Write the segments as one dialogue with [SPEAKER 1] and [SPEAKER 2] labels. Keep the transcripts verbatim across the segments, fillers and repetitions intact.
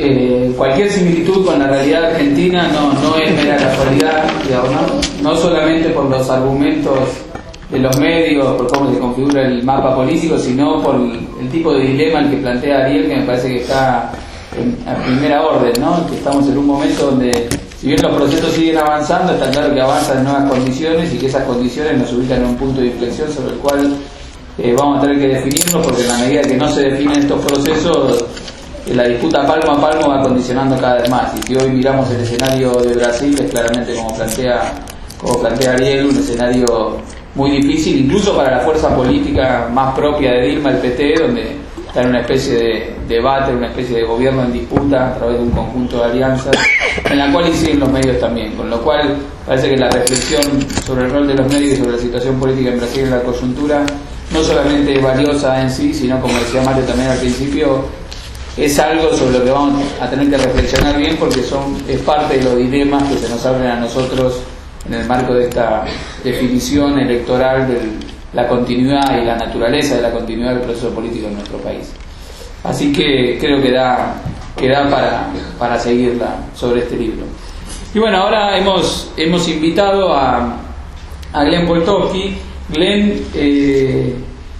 [SPEAKER 1] eh, cualquier similitud con la realidad argentina no, no es mera casualidad, digamos, ¿no? No solamente por los argumentos de los medios, por cómo se configura el mapa político, sino por el, el tipo de dilema el que plantea Ariel, que me parece que está en, a primera orden, ¿no? Que estamos en un momento donde, si bien los procesos siguen avanzando, está claro que avanzan en nuevas condiciones y que esas condiciones nos ubican en un punto de inflexión sobre el cual eh, vamos a tener que definirnos, porque en la medida que no se definen estos procesos, eh, la disputa palmo a palmo va condicionando cada vez más. Y si hoy miramos el escenario de Brasil, es claramente, como plantea, como plantea Ariel, un escenario muy difícil, incluso para la fuerza política más propia de Dilma, el P T, donde está en una especie de debate, una especie de gobierno en disputa a través de un conjunto de alianzas, en la cual inciden los medios también, con lo cual parece que la reflexión sobre el rol de los medios y sobre la situación política en Brasil en la coyuntura no solamente es valiosa en sí, sino, como decía Mario también al principio, es algo sobre lo que vamos a tener que reflexionar bien, porque son es parte de los dilemas que se nos abren a nosotros en el marco de esta definición electoral de la continuidad y la naturaleza de la continuidad del proceso político en nuestro país. Así que creo que da, que da para, para seguirla sobre este libro. Y bueno, ahora hemos, hemos invitado a, a Glenn Poltowski. Glenn eh,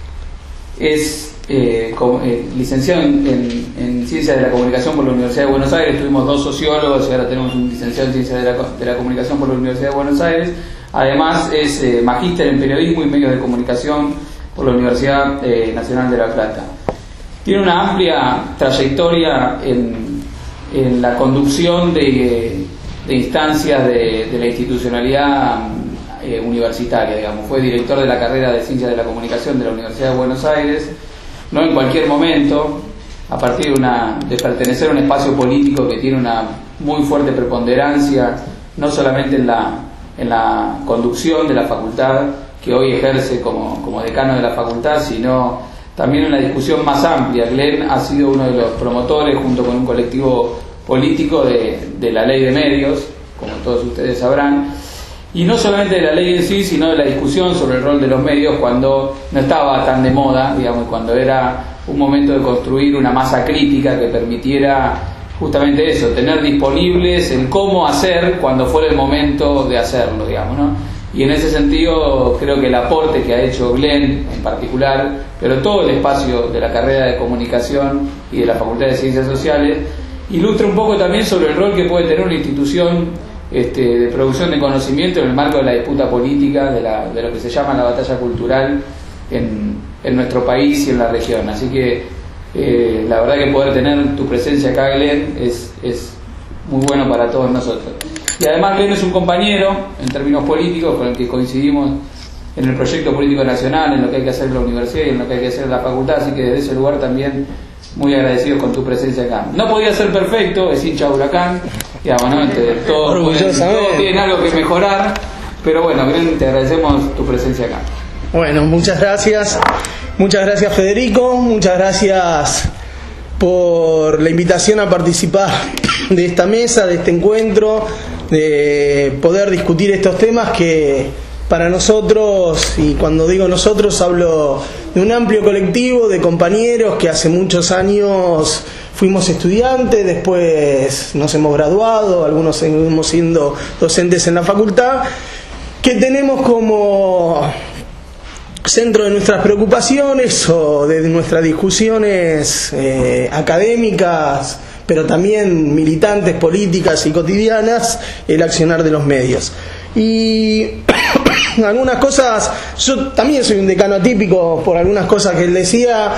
[SPEAKER 1] es eh, com, eh, licenciado en, en, en Ciencias de la Comunicación por la Universidad de Buenos Aires. Tuvimos dos sociólogos y ahora tenemos un licenciado en Ciencias de la, de la Comunicación por la Universidad de Buenos Aires. Además es eh, magíster en Periodismo y Medios de Comunicación por la Universidad eh, Nacional de La Plata. Tiene una amplia trayectoria en, en la conducción de, de instancias de, de la institucionalidad eh, universitaria, digamos. Fue director de la carrera de Ciencias de la Comunicación de la Universidad de Buenos Aires, no en cualquier momento, a partir de, una, de pertenecer a un espacio político que tiene una muy fuerte preponderancia, no solamente en la, en la conducción de la facultad, que hoy ejerce como, como decano de la facultad, sino también en la discusión más amplia. Glenn ha sido uno de los promotores, junto con un colectivo político, de, de la ley de medios, como todos ustedes sabrán, y no solamente de la ley en sí, sino de la discusión sobre el rol de los medios cuando no estaba tan de moda, digamos, cuando era un momento de construir una masa crítica que permitiera justamente eso, tener disponibles el cómo hacer cuando fuera el momento de hacerlo, digamos, ¿no? Y en ese sentido creo que el aporte que ha hecho Glenn en particular, pero todo el espacio de la carrera de comunicación y de la Facultad de Ciencias Sociales, ilustra un poco también sobre el rol que puede tener una institución este, de producción de conocimiento en el marco de la disputa política, de, la, de lo que se llama la batalla cultural en, en nuestro país y en la región. Así que eh, la verdad que poder tener tu presencia acá, Glenn, es, es muy bueno para todos nosotros. Y además Glenn es un compañero en términos políticos con el que coincidimos en el proyecto político nacional, en lo que hay que hacer en la universidad y en lo que hay que hacer en la facultad, así que desde ese lugar también muy agradecidos con tu presencia acá. No podía ser perfecto, es hincha de Huracán, digamos, ¿no? Entonces, todos, pueden, todos tienen algo que mejorar, pero bueno, Glenn, te agradecemos tu presencia acá.
[SPEAKER 2] Bueno, muchas gracias, muchas gracias Federico, muchas gracias por la invitación a participar de esta mesa, de este encuentro, de poder discutir estos temas que para nosotros, y cuando digo nosotros hablo de un amplio colectivo de compañeros que hace muchos años fuimos estudiantes, después nos hemos graduado, algunos seguimos siendo docentes en la facultad, que tenemos como centro de nuestras preocupaciones o de nuestras discusiones eh, académicas, pero también militantes, políticas y cotidianas, el accionar de los medios. Y algunas cosas, yo también soy un decano atípico por algunas cosas que él decía.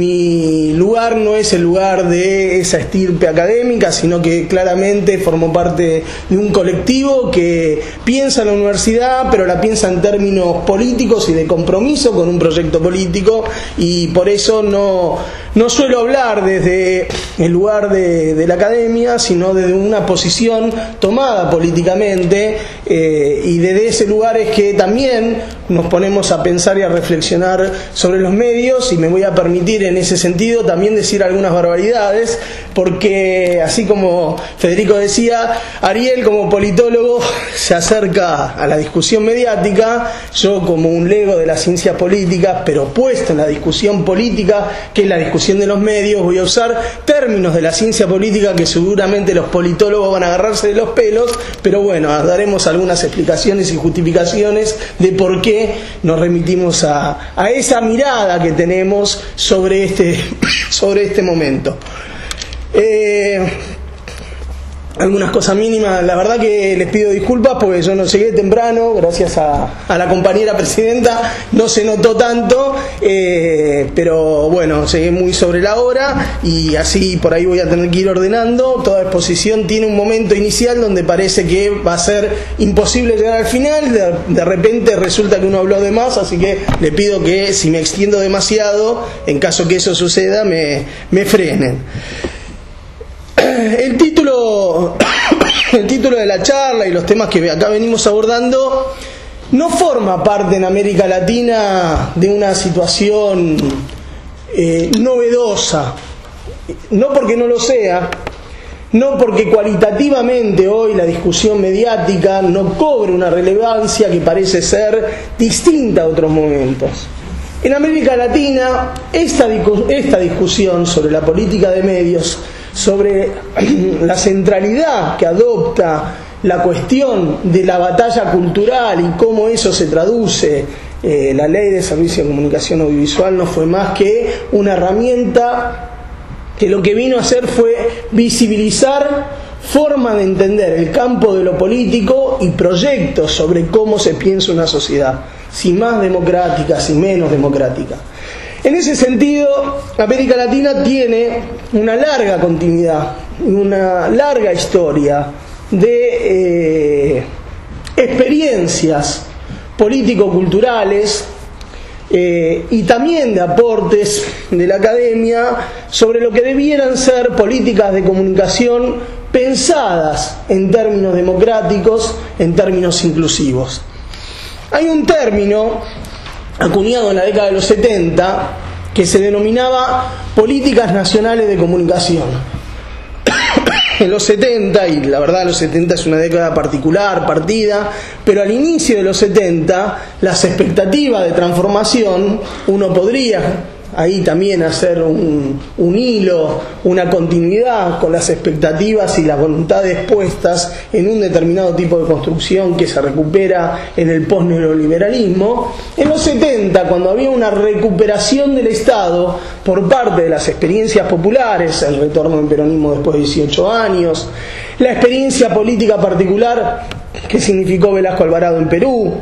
[SPEAKER 2] Mi lugar no es el lugar de esa estirpe académica, sino que claramente formo parte de un colectivo que piensa en la universidad, pero la piensa en términos políticos y de compromiso con un proyecto político, y por eso no, no suelo hablar desde el lugar de, de la academia, sino desde una posición tomada políticamente, eh, y desde ese lugar es que también nos ponemos a pensar y a reflexionar sobre los medios, y me voy a permitir en ese sentido también decir algunas barbaridades, porque así como Federico decía, Ariel como politólogo se acerca a la discusión mediática, yo como un lego de las ciencias políticas, pero puesto en la discusión política, que es la discusión de los medios, voy a usar términos de la ciencia política que seguramente los politólogos van a agarrarse de los pelos, pero bueno, daremos algunas explicaciones y justificaciones de por qué nos remitimos a, a esa mirada que tenemos sobre este, sobre este momento. Eh, algunas cosas mínimas, la verdad que les pido disculpas porque yo no llegué temprano, gracias a, a la compañera presidenta no se notó tanto, eh, pero bueno, llegué muy sobre la hora y así por ahí voy a tener que ir ordenando. Toda exposición tiene un momento inicial donde parece que va a ser imposible llegar al final, de, de repente resulta que uno habló de más, así que le pido que si me extiendo demasiado, en caso que eso suceda, me, me frenen. El título, el título de la charla y los temas que acá venimos abordando no forma parte en América Latina de una situación eh, novedosa, no porque no lo sea, no porque cualitativamente hoy la discusión mediática no cobre una relevancia que parece ser distinta a otros momentos. En América Latina, esta, esta discusión sobre la política de medios, sobre la centralidad que adopta la cuestión de la batalla cultural y cómo eso se traduce, eh, la ley de servicio de comunicación audiovisual no fue más que una herramienta que lo que vino a hacer fue visibilizar forma de entender el campo de lo político y proyectos sobre cómo se piensa una sociedad, si más democrática, si menos democrática. En ese sentido, América Latina tiene una larga continuidad, una larga historia de eh, experiencias político-culturales eh, y también de aportes de la academia sobre lo que debieran ser políticas de comunicación pensadas en términos democráticos, en términos inclusivos. Hay un término acuñado en la década de los setenta que se denominaba políticas nacionales de comunicación. En los setenta, y la verdad los setenta es una década particular, partida, pero al inicio de los setenta las expectativas de transformación, uno podría ahí también hacer un, un hilo, una continuidad con las expectativas y las voluntades puestas en un determinado tipo de construcción que se recupera en el posneoliberalismo. En los setenta, cuando había una recuperación del Estado por parte de las experiencias populares, el retorno del peronismo después de dieciocho años, la experiencia política particular que significó Velasco Alvarado en Perú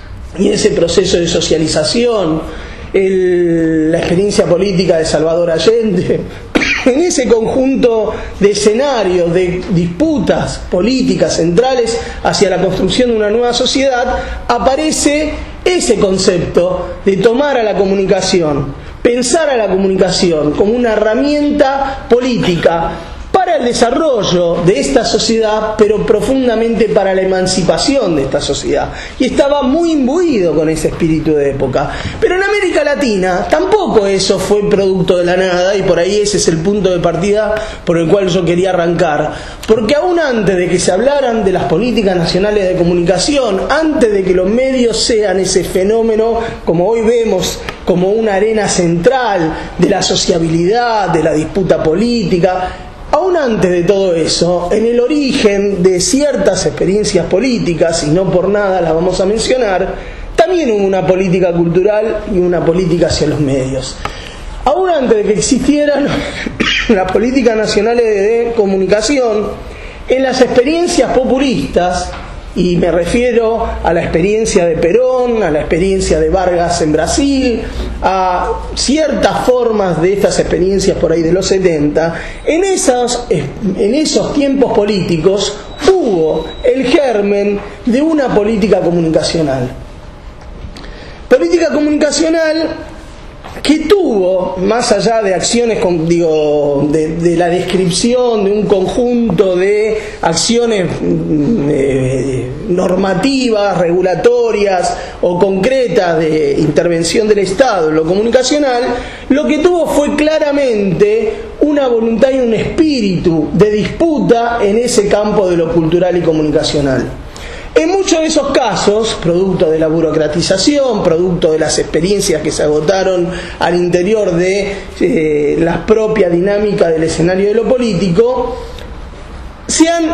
[SPEAKER 2] y ese proceso de socialización, El, la experiencia política de Salvador Allende, en ese conjunto de escenarios, de disputas políticas centrales hacia la construcción de una nueva sociedad, aparece ese concepto de tomar a la comunicación, pensar a la comunicación como una herramienta política para el desarrollo de esta sociedad, pero profundamente para la emancipación de esta sociedad. Y estaba muy imbuido con ese espíritu de época. Pero en América Latina tampoco eso fue producto de la nada, y por ahí ese es el punto de partida por el cual yo quería arrancar. Porque aún antes de que se hablaran de las políticas nacionales de comunicación, antes de que los medios sean ese fenómeno, como hoy vemos, como una arena central de la sociabilidad, de la disputa política, aún antes de todo eso, en el origen de ciertas experiencias políticas, y no por nada las vamos a mencionar, también hubo una política cultural y una política hacia los medios. Aún antes de que existieran las políticas nacionales de comunicación, en las experiencias populistas, y me refiero a la experiencia de Perón, a la experiencia de Vargas en Brasil, a ciertas formas de estas experiencias por ahí de los setenta, en esos, en esos tiempos políticos hubo el germen de una política comunicacional. Política comunicacional que tuvo, más allá de acciones, con, digo, de, de la descripción de un conjunto de acciones eh, normativas, regulatorias o concretas de intervención del Estado en lo comunicacional, lo que tuvo fue claramente una voluntad y un espíritu de disputa en ese campo de lo cultural y comunicacional. En muchos de esos casos, producto de la burocratización, producto de las experiencias que se agotaron al interior de eh, la propia dinámica del escenario de lo político, se han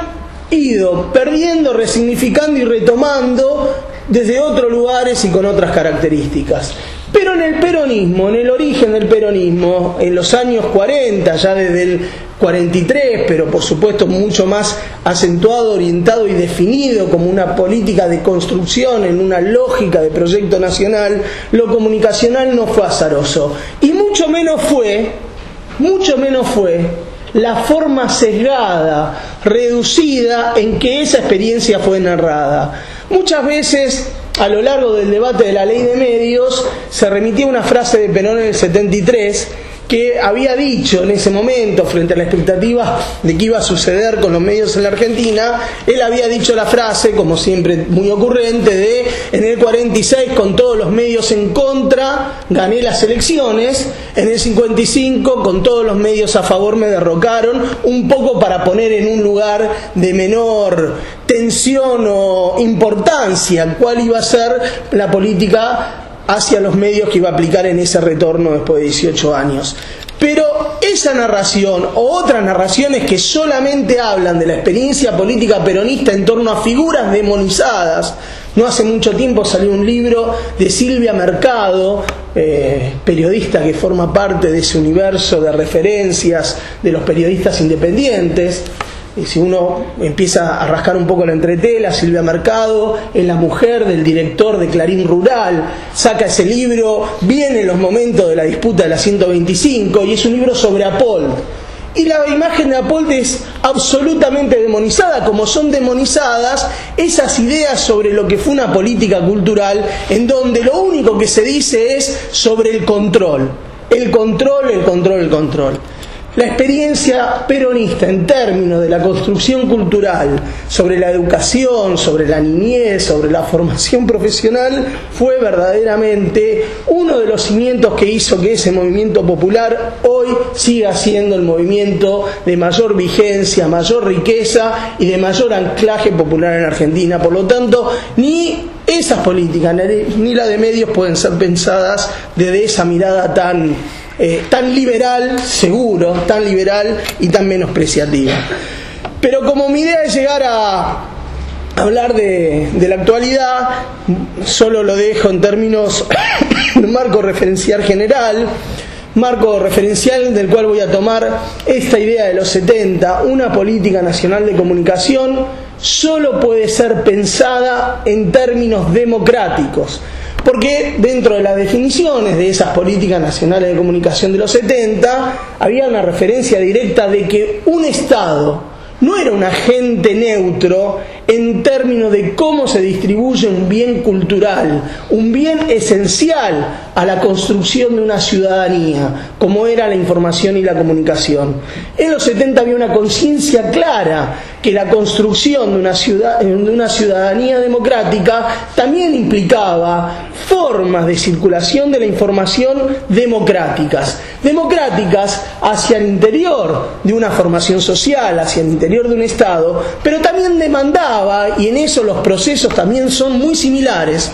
[SPEAKER 2] ido perdiendo, resignificando y retomando desde otros lugares y con otras características. Pero en el peronismo, en el origen del peronismo, en los años cuarenta, ya desde el cuarenta y tres, pero por supuesto mucho más acentuado, orientado y definido como una política de construcción en una lógica de proyecto nacional, lo comunicacional no fue azaroso. Y mucho menos fue, mucho menos fue la forma sesgada, reducida en que esa experiencia fue narrada. Muchas veces, a lo largo del debate de la ley de medios, se remitía una frase de Perón en el setenta y tres, que había dicho en ese momento, frente a la expectativa de que iba a suceder con los medios en la Argentina, él había dicho la frase, como siempre muy ocurrente, de en el cuarenta y seis, con todos los medios en contra, gané las elecciones, en el cincuenta y cinco, con todos los medios a favor, me derrocaron, un poco para poner en un lugar de menor tensión o importancia cuál iba a ser la política hacia los medios que iba a aplicar en ese retorno después de dieciocho años. Pero esa narración o otras narraciones que solamente hablan de la experiencia política peronista en torno a figuras demonizadas. No hace mucho tiempo salió un libro de Silvia Mercado, eh, periodista que forma parte de ese universo de referencias de los periodistas independientes. Y si uno empieza a rascar un poco la entretela, Silvia Mercado es la mujer del director de Clarín Rural, saca ese libro, viene en los momentos de la disputa de la ciento veinticinco y es un libro sobre Apold. Y la imagen de Apold es absolutamente demonizada, como son demonizadas esas ideas sobre lo que fue una política cultural, en donde lo único que se dice es sobre el control, el control, el control, el control. La experiencia peronista en términos de la construcción cultural, sobre la educación, sobre la niñez, sobre la formación profesional, fue verdaderamente uno de los cimientos que hizo que ese movimiento popular hoy siga siendo el movimiento de mayor vigencia, mayor riqueza y de mayor anclaje popular en Argentina. Por lo tanto, ni esas políticas ni la de medios pueden ser pensadas desde esa mirada tan Eh, tan liberal, seguro, tan liberal y tan menospreciativa. Pero como mi idea es llegar a hablar de, de la actualidad, solo lo dejo en términos de un marco referencial general, marco referencial del cual voy a tomar esta idea de los setenta. Una política nacional de comunicación solo puede ser pensada en términos democráticos, porque dentro de las definiciones de esas políticas nacionales de comunicación de los setenta había una referencia directa de que un Estado no era un agente neutro en términos de cómo se distribuye un bien cultural, un bien esencial a la construcción de una ciudadanía, como era la información y la comunicación. En los setenta había una conciencia clara que la construcción de una, ciudad, de una ciudadanía democrática también implicaba formas de circulación de la información democráticas, democráticas hacia el interior de una formación social, hacia el interior de un Estado, pero también demandaba, y en eso los procesos también son muy similares,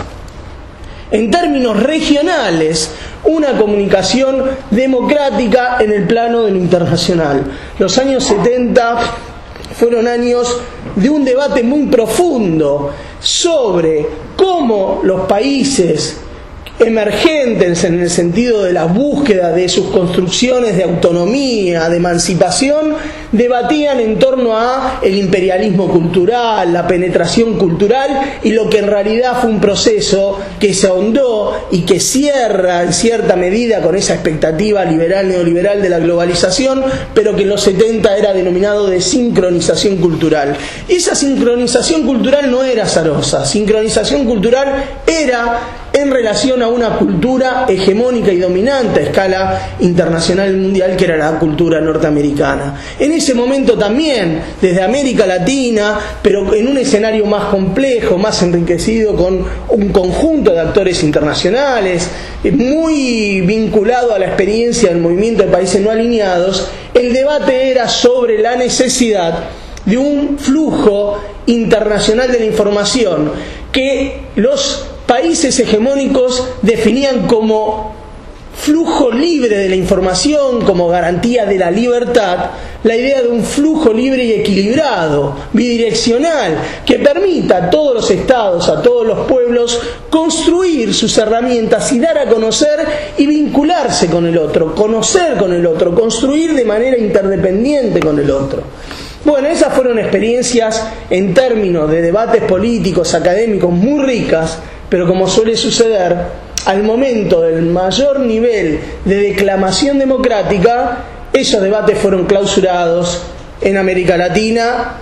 [SPEAKER 2] en términos regionales, una comunicación democrática en el plano de lo internacional. Los años setenta fueron años de un debate muy profundo sobre cómo los países emergentes, en el sentido de la búsqueda de sus construcciones de autonomía, de emancipación, debatían en torno a el imperialismo cultural, la penetración cultural, y lo que en realidad fue un proceso que se ahondó y que cierra en cierta medida con esa expectativa liberal neoliberal de la globalización, pero que en los setenta era denominado de sincronización cultural. Esa sincronización cultural no era azarosa, sincronización cultural era en relación a una cultura hegemónica y dominante a escala internacional y mundial, que era la cultura norteamericana. En ese momento también, desde América Latina, pero en un escenario más complejo, más enriquecido, con un conjunto de actores internacionales, muy vinculado a la experiencia del movimiento de países no alineados, el debate era sobre la necesidad de un flujo internacional de la información que los países hegemónicos definían como flujo libre de la información, como garantía de la libertad, la idea de un flujo libre y equilibrado, bidireccional, que permita a todos los estados, a todos los pueblos, construir sus herramientas y dar a conocer y vincularse con el otro, conocer con el otro, construir de manera interdependiente con el otro. Bueno, esas fueron experiencias en términos de debates políticos, académicos, muy ricas, pero como suele suceder, al momento del mayor nivel de declamación democrática, esos debates fueron clausurados en América Latina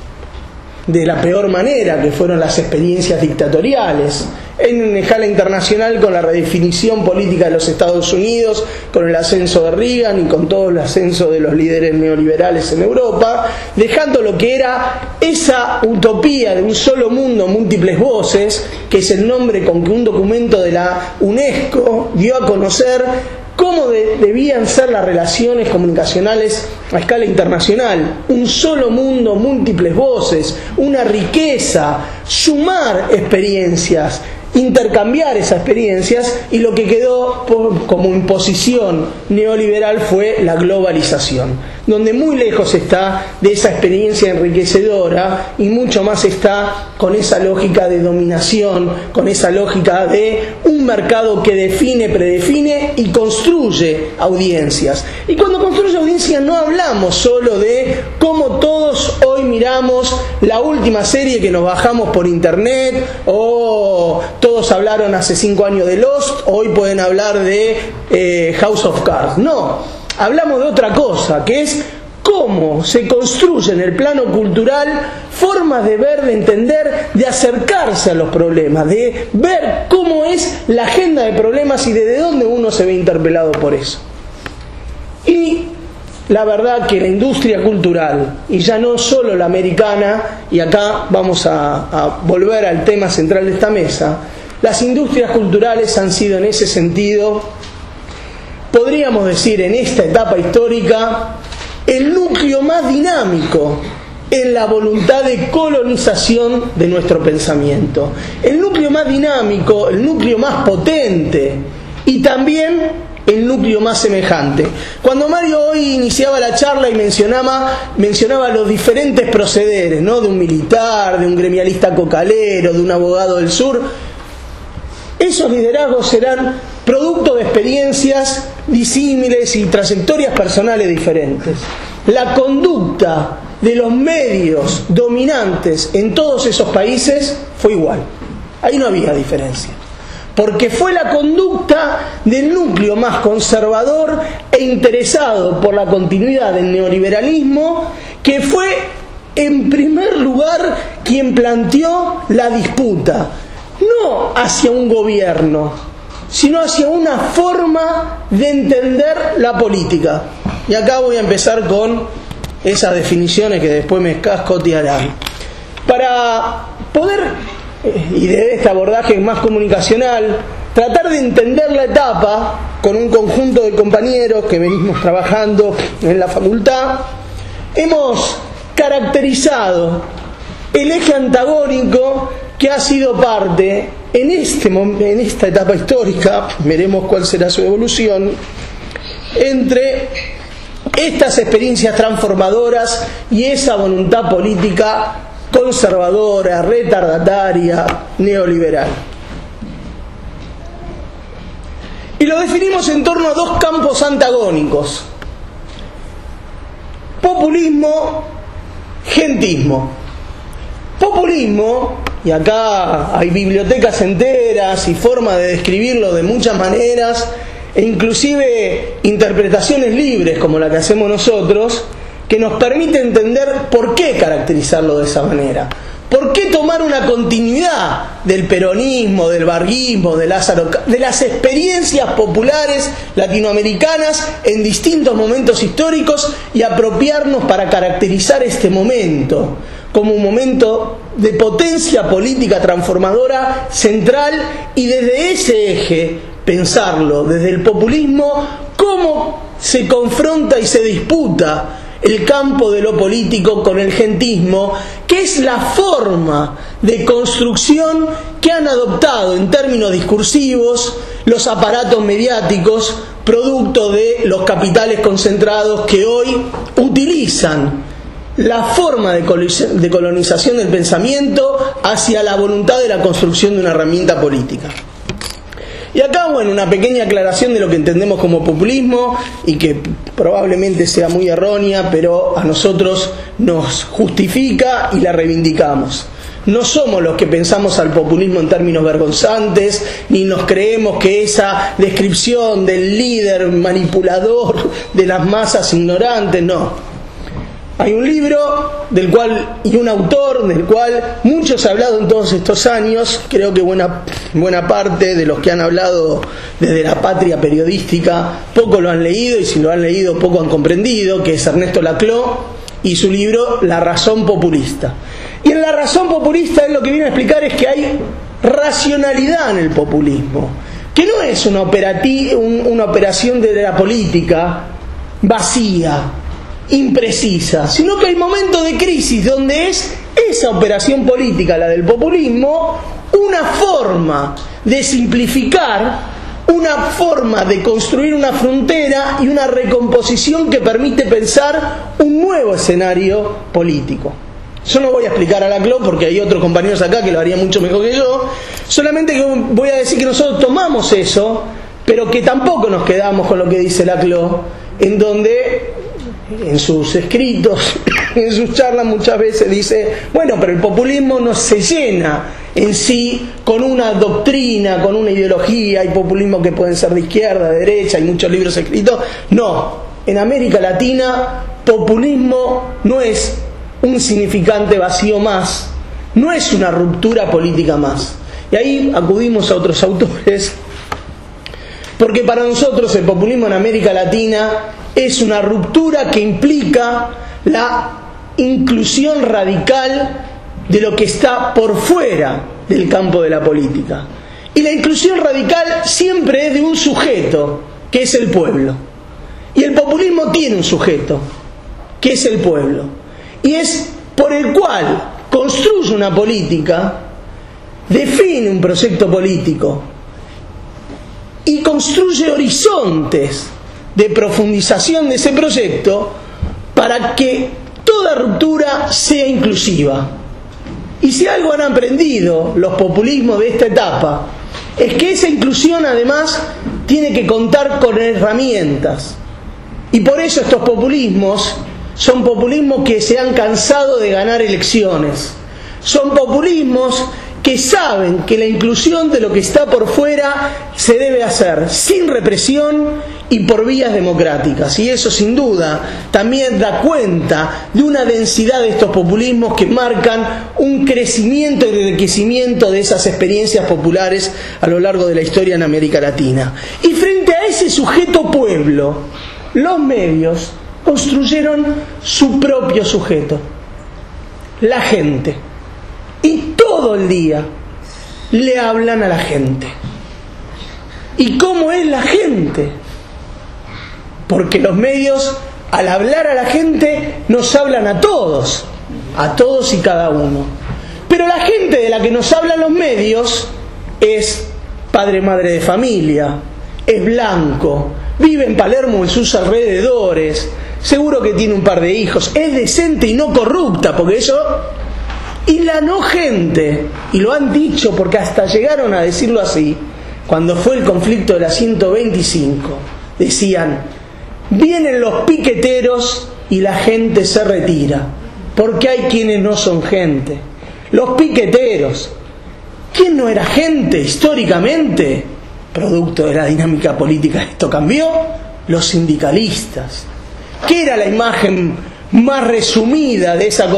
[SPEAKER 2] de la peor manera, que fueron las experiencias dictatoriales. En escala internacional, con la redefinición política de los Estados Unidos, con el ascenso de Reagan y con todo el ascenso de los líderes neoliberales en Europa, dejando lo que era esa utopía de un solo mundo, múltiples voces, que es el nombre con que un documento de la UNESCO dio a conocer cómo de, debían ser las relaciones comunicacionales a escala internacional. Un solo mundo, múltiples voces, una riqueza, sumar experiencias, intercambiar esas experiencias, y lo que quedó por, como imposición neoliberal fue la globalización, donde muy lejos está de esa experiencia enriquecedora y mucho más está con esa lógica de dominación, con esa lógica de un mercado que define, predefine y construye audiencias. Y cuando construye audiencias no hablamos solo de cómo todos hoy miramos la última serie que nos bajamos por internet, o todos hablaron hace cinco años de Lost, hoy pueden hablar de eh, House of Cards. No, hablamos de otra cosa, que es cómo se construye en el plano cultural formas de ver, de entender, de acercarse a los problemas, de ver cómo es la agenda de problemas y desde dónde uno se ve interpelado por eso. Y la verdad que la industria cultural, y ya no solo la americana, y acá vamos a, a volver al tema central de esta mesa, las industrias culturales han sido en ese sentido, podríamos decir en esta etapa histórica, el núcleo más dinámico en la voluntad de colonización de nuestro pensamiento, el núcleo más dinámico, el núcleo más potente y también el núcleo más semejante. Cuando Mario hoy iniciaba la charla y mencionaba, mencionaba los diferentes procederes, ¿no?, de un militar, de un gremialista cocalero, de un abogado del sur, esos liderazgos serán producto de experiencias disímiles y trayectorias personales diferentes. La conducta de los medios dominantes en todos esos países fue igual. Ahí no había diferencia. Porque fue la conducta del núcleo más conservador e interesado por la continuidad del neoliberalismo, que fue en primer lugar quien planteó la disputa, no hacia un gobierno, sino hacia una forma de entender la política. Y acá voy a empezar con esas definiciones que después me cascotearán. Para poder, y de este abordaje más comunicacional, tratar de entender la etapa con un conjunto de compañeros que venimos trabajando en la facultad, hemos caracterizado el eje antagónico que ha sido parte en, este, en esta etapa histórica, veremos cuál será su evolución, entre estas experiencias transformadoras y esa voluntad política conservadora, retardataria, neoliberal. Y lo definimos en torno a dos campos antagónicos: populismo, gentismo. Populismo, y acá hay bibliotecas enteras y formas de describirlo de muchas maneras, e inclusive interpretaciones libres como la que hacemos nosotros, que nos permite entender por qué caracterizarlo de esa manera. ¿Por qué tomar una continuidad del peronismo, del varguismo, de Lázaro, de las experiencias populares latinoamericanas en distintos momentos históricos y apropiarnos para caracterizar este momento como un momento de potencia política transformadora central y desde ese eje pensarlo, desde el populismo, cómo se confronta y se disputa el campo de lo político con el gentismo, que es la forma de construcción que han adoptado en términos discursivos los aparatos mediáticos, producto de los capitales concentrados que hoy utilizan la forma de colonización del pensamiento hacia la voluntad de la construcción de una herramienta política. Y acá, bueno, una pequeña aclaración de lo que entendemos como populismo y que probablemente sea muy errónea, pero a nosotros nos justifica y la reivindicamos. No somos los que pensamos al populismo en términos vergonzantes, ni nos creemos que esa descripción del líder manipulador de las masas ignorantes, no. Hay un libro del cual y un autor del cual muchos han hablado en todos estos años. Creo que buena, buena parte de los que han hablado desde la patria periodística poco lo han leído, y si lo han leído poco han comprendido, que es Ernesto Laclau y su libro La razón populista. Y en La razón populista él lo que viene a explicar es que hay racionalidad en el populismo, que no es una, operati- un, una operación de la política vacía, imprecisa, sino que hay momentos de crisis donde es esa operación política, la del populismo, una forma de simplificar, una forma de construir una frontera y una recomposición que permite pensar un nuevo escenario político. Yo no voy a explicar a Laclau porque hay otros compañeros acá que lo harían mucho mejor que yo, solamente que voy a decir que nosotros tomamos eso, pero que tampoco nos quedamos con lo que dice Laclau, en donde en sus escritos, en sus charlas muchas veces dice, bueno, pero el populismo no se llena en sí con una doctrina, con una ideología. Hay populismo que pueden ser de izquierda, de derecha, hay muchos libros escritos. No, en América Latina populismo no es un significante vacío más, no es una ruptura política más. Y ahí acudimos a otros autores, porque para nosotros el populismo en América Latina es una ruptura que implica la inclusión radical de lo que está por fuera del campo de la política. Y la inclusión radical siempre es de un sujeto, que es el pueblo. Y el populismo tiene un sujeto, que es el pueblo. Y es por el cual construye una política, define un proyecto político y construye horizontes de profundización de ese proyecto para que toda ruptura sea inclusiva. Y si algo han aprendido los populismos de esta etapa, es que esa inclusión además tiene que contar con herramientas. Y por eso estos populismos son populismos que se han cansado de ganar elecciones. Son populismos que saben que la inclusión de lo que está por fuera se debe hacer sin represión y por vías democráticas. Y eso sin duda también da cuenta de una densidad de estos populismos que marcan un crecimiento y enriquecimiento de esas experiencias populares a lo largo de la historia en América Latina. Y frente a ese sujeto pueblo, los medios construyeron su propio sujeto, la gente. Y todo el día le hablan a la gente. ¿Y cómo es la gente? Porque los medios, al hablar a la gente, nos hablan a todos, a todos y cada uno. Pero la gente de la que nos hablan los medios es padre, madre de familia, es blanco, vive en Palermo, en sus alrededores, seguro que tiene un par de hijos, es decente y no corrupta, porque eso... Y la no gente, y lo han dicho porque hasta llegaron a decirlo así, cuando fue el conflicto de la ciento veinticinco, decían, vienen los piqueteros y la gente se retira, porque hay quienes no son gente. Los piqueteros, ¿quién no era gente históricamente? Producto de la dinámica política esto cambió. Los sindicalistas. ¿Qué era la imagen más resumida de esa cor-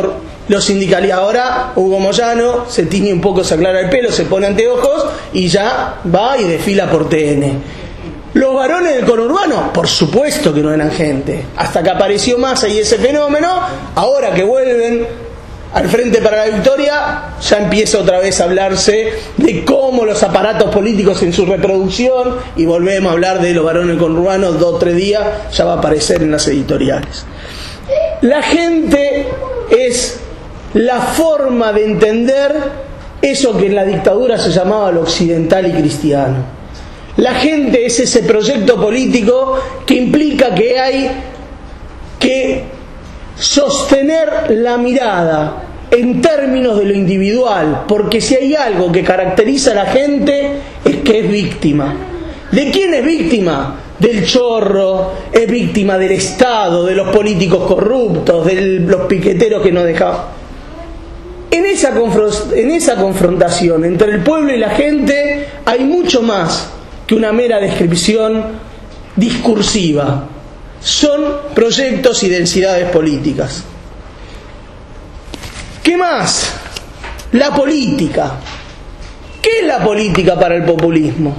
[SPEAKER 2] los sindicalistas. Ahora Hugo Moyano se tiñe un poco, se aclara el pelo, se pone anteojos y ya va y desfila por T N. Los varones del conurbano, por supuesto que no eran gente. Hasta que apareció Massa y ese fenómeno, ahora que vuelven al Frente para la Victoria, ya empieza otra vez a hablarse de cómo los aparatos políticos en su reproducción, y volvemos a hablar de los varones del conurbano, dos o tres días, ya va a aparecer en las editoriales. La gente es la forma de entender eso que en la dictadura se llamaba lo occidental y cristiano. La gente es ese proyecto político que implica que hay que sostener la mirada en términos de lo individual, porque si hay algo que caracteriza a la gente es que es víctima. ¿De quién es víctima? Del chorro, es víctima del Estado, de los políticos corruptos, de los piqueteros que no dejaban. En esa, en esa confrontación entre el pueblo y la gente hay mucho más que una mera descripción discursiva. Son proyectos y densidades políticas. ¿Qué más? La política. ¿Qué es la política para el populismo?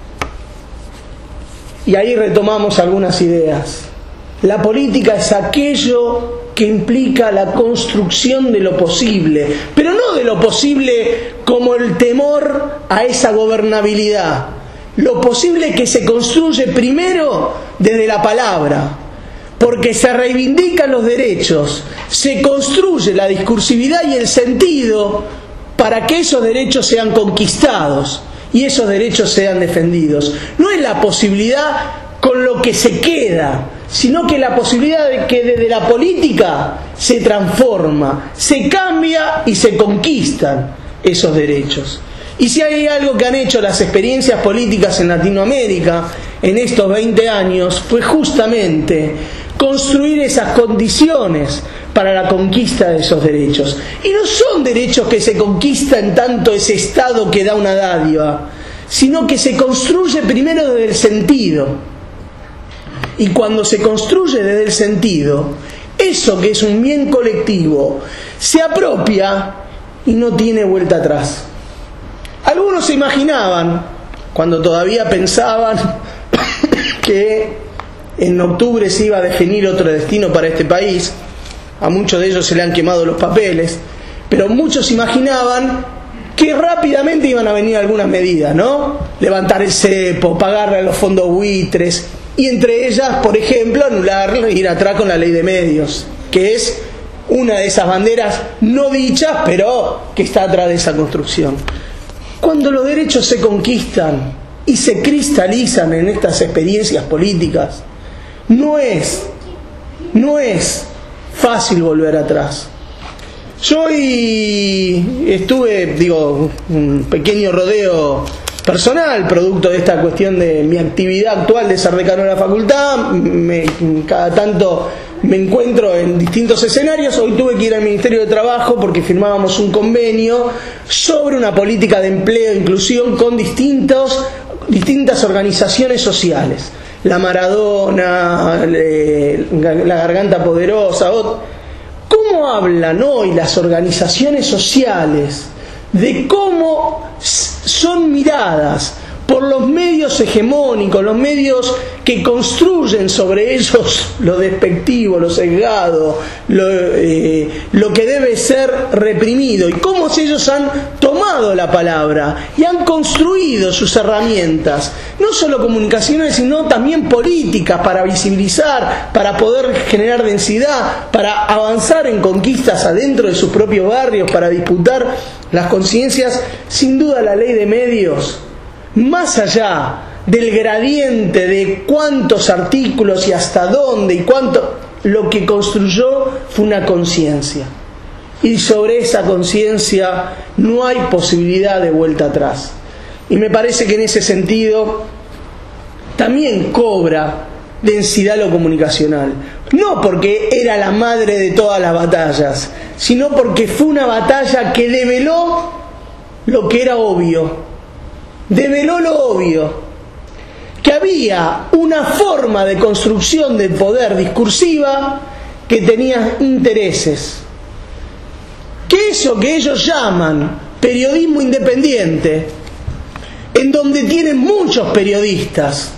[SPEAKER 2] Y ahí retomamos algunas ideas. La política es aquello que implica la construcción de lo posible, pero no de lo posible como el temor a esa gobernabilidad. Lo posible que se construye primero desde la palabra, porque se reivindican los derechos, se construye la discursividad y el sentido para que esos derechos sean conquistados y esos derechos sean defendidos. No es la posibilidad con lo que se queda, sino que la posibilidad de que desde la política se transforma, se cambia y se conquistan esos derechos. Y si hay algo que han hecho las experiencias políticas en Latinoamérica en estos veinte años, fue justamente construir esas condiciones para la conquista de esos derechos. Y no son derechos que se conquistan tanto ese Estado que da una dádiva, sino que se construye primero desde el sentido. Y cuando se construye desde el sentido, eso que es un bien colectivo se apropia y no tiene vuelta atrás. Algunos se imaginaban, cuando todavía pensaban que en octubre se iba a definir otro destino para este país, a muchos de ellos se le han quemado los papeles, pero muchos imaginaban que rápidamente iban a venir algunas medidas, ¿no? Levantar el cepo, pagarle a los fondos buitres, y entre ellas, por ejemplo, anular, ir atrás con la ley de medios, que es una de esas banderas no dichas, pero que está atrás de esa construcción. Cuando los derechos se conquistan y se cristalizan en estas experiencias políticas, no es, no es fácil volver atrás. Yo hoy estuve, digo, un pequeño rodeo personal, producto de esta cuestión de mi actividad actual de ser decano de la facultad. Me, cada tanto me encuentro en distintos escenarios. Hoy tuve que ir al Ministerio de Trabajo porque firmábamos un convenio sobre una política de empleo e inclusión con distintos, distintas organizaciones sociales. La Maradona, la Garganta Poderosa. ¿Cómo hablan hoy las organizaciones sociales de cómo son miradas por los medios hegemónicos, los medios que construyen sobre ellos lo despectivo, lo sesgado, lo, eh, lo que debe ser reprimido, y cómo ellos han tomado la palabra y han construido sus herramientas, no solo comunicacionales, sino también políticas, para visibilizar, para poder generar densidad, para avanzar en conquistas adentro de sus propios barrios, para disputar las conciencias. Sin duda la ley de medios, más allá del gradiente de cuántos artículos y hasta dónde y cuánto, lo que construyó fue una conciencia, y sobre esa conciencia no hay posibilidad de vuelta atrás. Y me parece que en ese sentido también cobra densidad lo comunicacional, no porque era la madre de todas las batallas, sino porque fue una batalla que develó lo que era obvio, develó lo obvio, que había una forma de construcción del poder discursiva que tenía intereses que eso que ellos llaman periodismo independiente, en donde tienen muchos periodistas,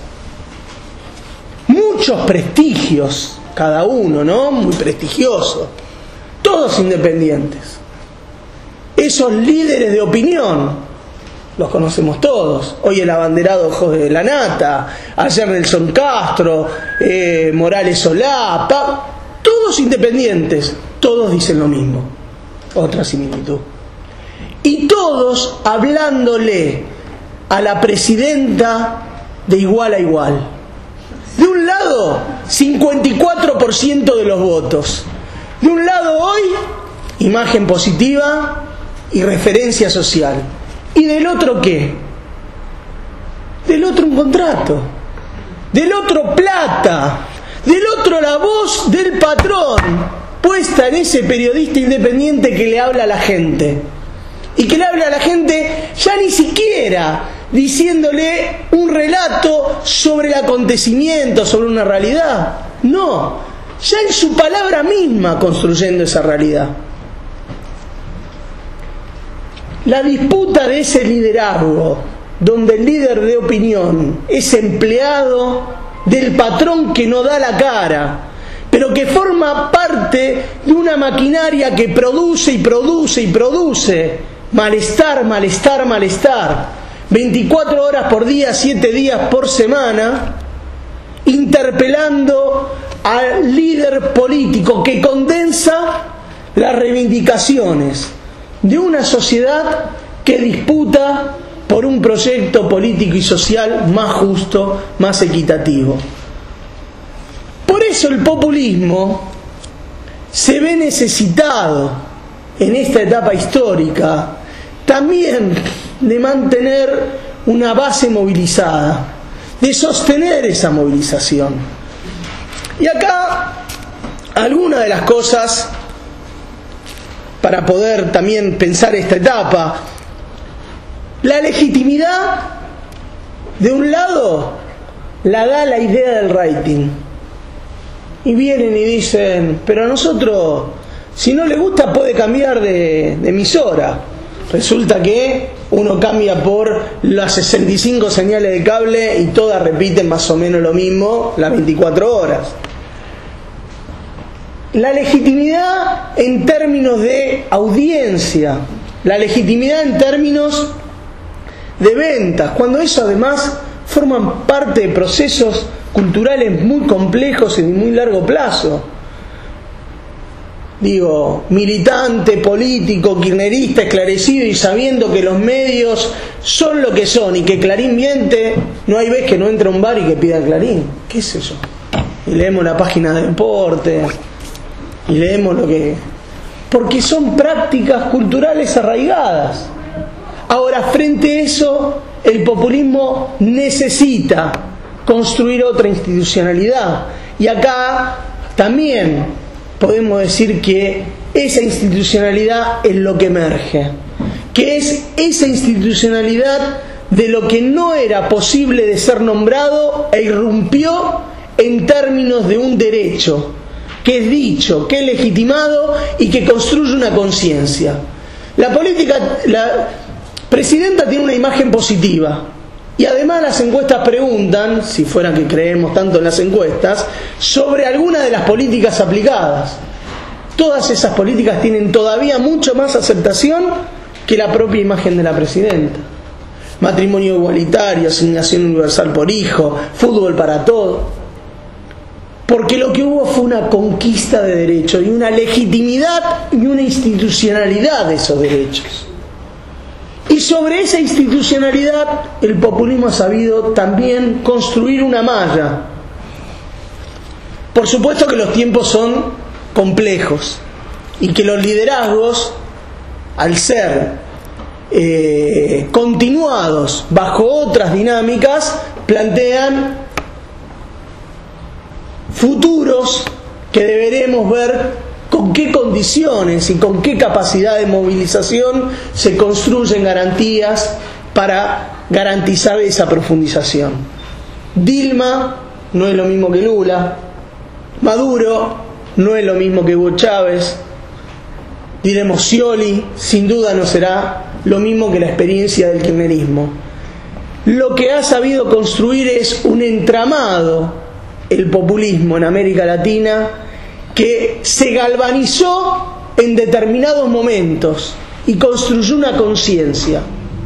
[SPEAKER 2] muchos prestigios, cada uno, ¿no? Muy prestigioso, todos independientes. Esos líderes de opinión, los conocemos todos. Hoy el abanderado Jorge Lanata, ayer Nelson Castro, eh, Morales Solá, pa, todos independientes, todos dicen lo mismo. Otra similitud. Y todos hablándole a la presidenta de igual a igual. De un lado, cincuenta y cuatro por ciento de los votos. De un lado hoy, imagen positiva y referencia social. ¿Y del otro qué? Del otro un contrato. Del otro plata. Del otro la voz del patrón, puesta en ese periodista independiente que le habla a la gente. Y que le habla a la gente ya ni siquiera diciéndole un relato sobre el acontecimiento, sobre una realidad. No, ya en su palabra misma construyendo esa realidad. La disputa de ese liderazgo, donde el líder de opinión es empleado del patrón que no da la cara, pero que forma parte de una maquinaria que produce y produce y produce malestar, malestar, malestar, veinticuatro horas por día, siete días por semana, interpelando al líder político que condensa las reivindicaciones de una sociedad que disputa por un proyecto político y social más justo, más equitativo. Por eso el populismo se ve necesitado en esta etapa histórica también de mantener una base movilizada, de sostener esa movilización. Y acá algunas de las cosas para poder también pensar esta etapa. La legitimidad, de un lado, la da la idea del rating. Y vienen y dicen, pero a nosotros, si no le gusta, puede cambiar de, de emisora. Resulta que uno cambia por las sesenta y cinco señales de cable y todas repiten más o menos lo mismo las veinticuatro horas. La legitimidad en términos de audiencia, la legitimidad en términos de ventas, cuando eso además forman parte de procesos culturales muy complejos y de muy largo plazo. Digo, militante, político, kirchnerista, esclarecido y sabiendo que los medios son lo que son y que Clarín miente, no hay vez que no entra a un bar y que pida Clarín. ¿Qué es eso? Y leemos la página de deportes y leemos lo que... Porque son prácticas culturales arraigadas. Ahora, frente a eso, el populismo necesita construir otra institucionalidad. Y acá también podemos decir que esa institucionalidad es lo que emerge, que es esa institucionalidad de lo que no era posible de ser nombrado e irrumpió en términos de un derecho, que es dicho, que es legitimado y que construye una conciencia. La política, la presidenta tiene una imagen positiva. Y además las encuestas preguntan, si fuera que creemos tanto en las encuestas, sobre algunas de las políticas aplicadas. Todas esas políticas tienen todavía mucho más aceptación que la propia imagen de la presidenta. Matrimonio igualitario, asignación universal por hijo, fútbol para todos. Porque lo que hubo fue una conquista de derechos y una legitimidad y una institucionalidad de esos derechos. Y sobre esa institucionalidad el populismo ha sabido también construir una malla. Por supuesto que los tiempos son complejos y que los liderazgos, al ser eh, continuados bajo otras dinámicas, plantean futuros que deberemos ver con qué condiciones y con qué capacidad de movilización se construyen garantías para garantizar esa profundización. Dilma no es lo mismo que Lula, Maduro no es lo mismo que Hugo Chávez, diremos Scioli, sin duda no será lo mismo que la experiencia del kirchnerismo. Lo que ha sabido construir es un entramado, el populismo en América Latina, que se galvanizó en determinados momentos y construyó una conciencia.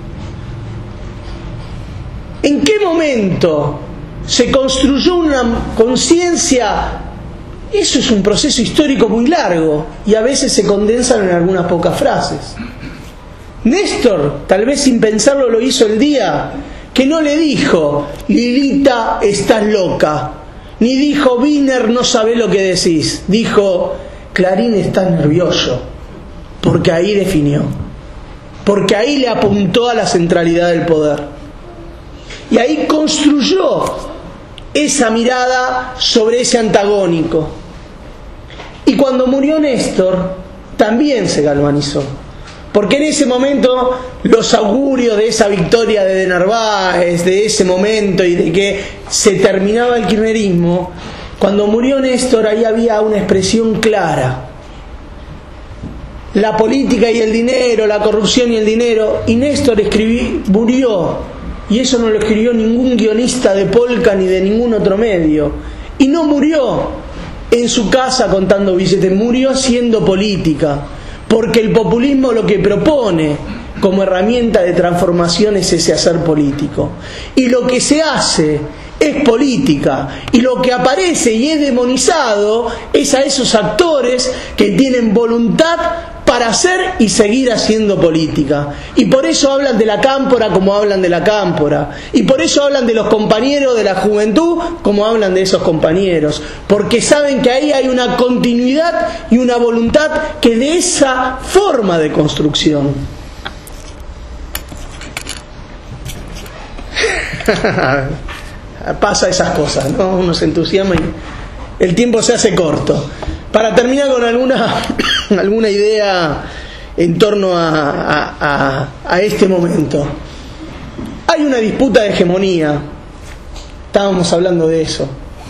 [SPEAKER 2] ¿En qué momento se construyó una conciencia? Eso es un proceso histórico muy largo y a veces se condensan en algunas pocas frases. Néstor, tal vez sin pensarlo, lo hizo el día que no le dijo Lilita, estás loca, ni dijo Wiener, no sabe lo que decís. Dijo Clarín, está nervioso, porque ahí definió, porque ahí le apuntó a la centralidad del poder y ahí construyó esa mirada sobre ese antagónico. Y cuando murió Néstor también se galvanizó, porque en ese momento los augurios de esa victoria de De Narváez, de ese momento y de que se terminaba el kirchnerismo, cuando murió Néstor ahí había una expresión clara: la política y el dinero, la corrupción y el dinero. Y Néstor escribí, murió, y eso no lo escribió ningún guionista de Polka ni de ningún otro medio, y no murió en su casa contando billetes, murió haciendo política, porque el populismo lo que propone como herramienta de transformación es ese hacer político, y lo que se hace es política, y lo que aparece y es demonizado es a esos actores que tienen voluntad para hacer y seguir haciendo política. Y por eso hablan de la cámpora como hablan de la cámpora, y por eso hablan de los compañeros de la juventud como hablan de esos compañeros, porque saben que ahí hay una continuidad y una voluntad que de esa forma de construcción. Pasa esas cosas, ¿no? Uno se entusiasma y el tiempo se hace corto. Para terminar con alguna alguna idea en torno a, a, a, a este momento. Hay una disputa de hegemonía. Estábamos hablando de eso.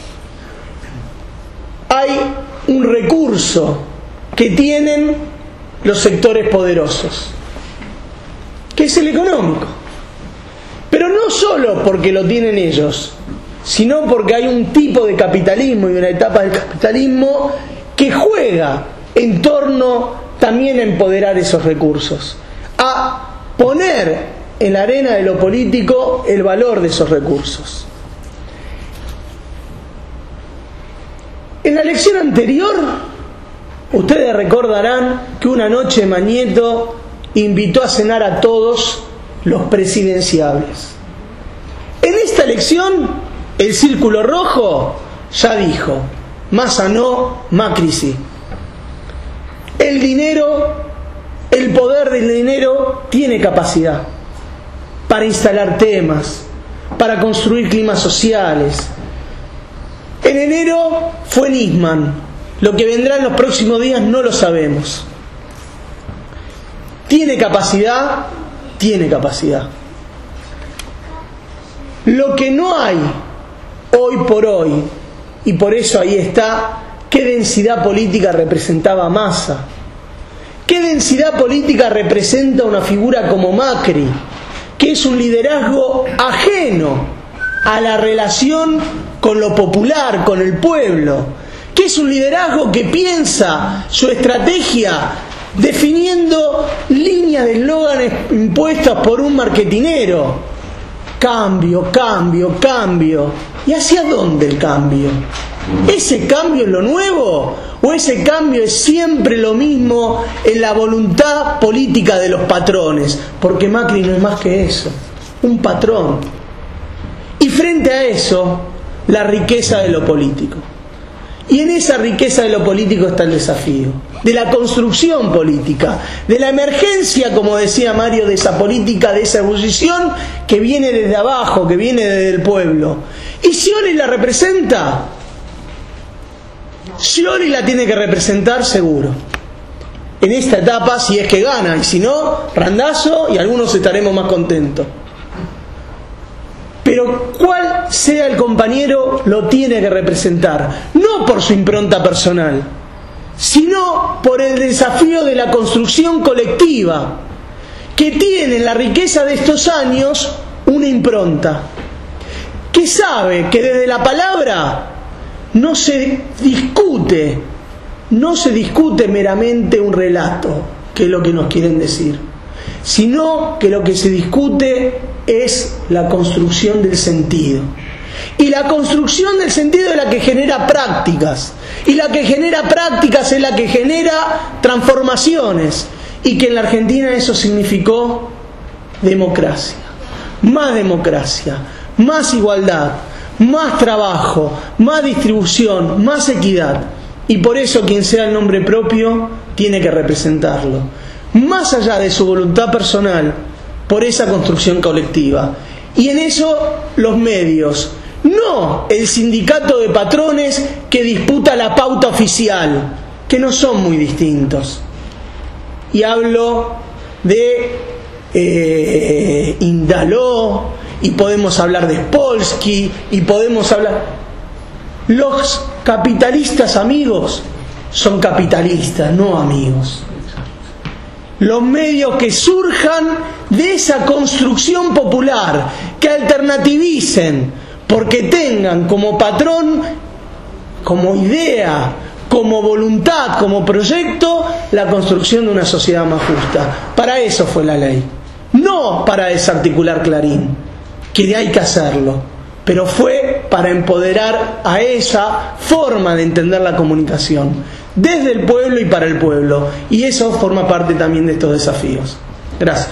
[SPEAKER 2] Hay un recurso que tienen los sectores poderosos, que es el económico. Pero no solo porque lo tienen ellos, sino porque hay un tipo de capitalismo y una etapa del capitalismo que juega en torno también a empoderar esos recursos, a poner en la arena de lo político el valor de esos recursos. En la elección anterior, ustedes recordarán que una noche Mañeto invitó a cenar a todos los presidenciables. En esta elección, el Círculo Rojo ya dijo: Massa no, Macri sí. El dinero, el poder del dinero tiene capacidad para instalar temas, para construir climas sociales. En enero fue Nisman. Lo que vendrá en los próximos días no lo sabemos. ¿Tiene capacidad? Tiene capacidad. Lo que no hay hoy por hoy, y por eso ahí está, ¿qué densidad política representaba Massa? ¿Qué densidad política representa una figura como Macri, que es un liderazgo ajeno a la relación con lo popular, con el pueblo? Que es un liderazgo que piensa su estrategia definiendo líneas de eslóganes impuestas por un marketinero. Cambio, cambio, cambio. ¿Y hacia dónde el cambio? ¿Ese cambio es lo nuevo? ¿O ese cambio es siempre lo mismo en la voluntad política de los patrones? Porque Macri no es más que eso, un patrón. Y frente a eso, la riqueza de lo político. Y en esa riqueza de lo político está el desafío de la construcción política, de la emergencia, como decía Mario, de esa política, de esa ebullición que viene desde abajo, que viene desde el pueblo. ¿Y Scioli la representa? Scioli la tiene que representar seguro en esta etapa, si es que gana, y si no, Randazzo, y algunos estaremos más contentos. Pero cuál sea el compañero lo tiene que representar, no por su impronta personal, sino por el desafío de la construcción colectiva, que tiene en la riqueza de estos años una impronta, que sabe que desde la palabra no se discute, no se discute meramente un relato, que es lo que nos quieren decir, sino que lo que se discute es la construcción del sentido. Y la construcción del sentido es la que genera prácticas, y la que genera prácticas es la que genera transformaciones, y que en la Argentina eso significó democracia, más democracia, más igualdad, más trabajo, más distribución, más equidad. Y por eso quien sea el nombre propio tiene que representarlo, más allá de su voluntad personal, por esa construcción colectiva. Y en eso los medios, no el sindicato de patrones que disputa la pauta oficial, que no son muy distintos. Y hablo de eh, Indaló, y podemos hablar de Spolsky, y podemos hablar... Los capitalistas amigos son capitalistas, no amigos. Los medios que surjan de esa construcción popular, que alternativicen, porque tengan como patrón, como idea, como voluntad, como proyecto, la construcción de una sociedad más justa. Para eso fue la ley, no para desarticular Clarín, que hay que hacerlo, pero fue para empoderar a esa forma de entender la comunicación, desde el pueblo y para el pueblo, y eso forma parte también de estos desafíos. Gracias.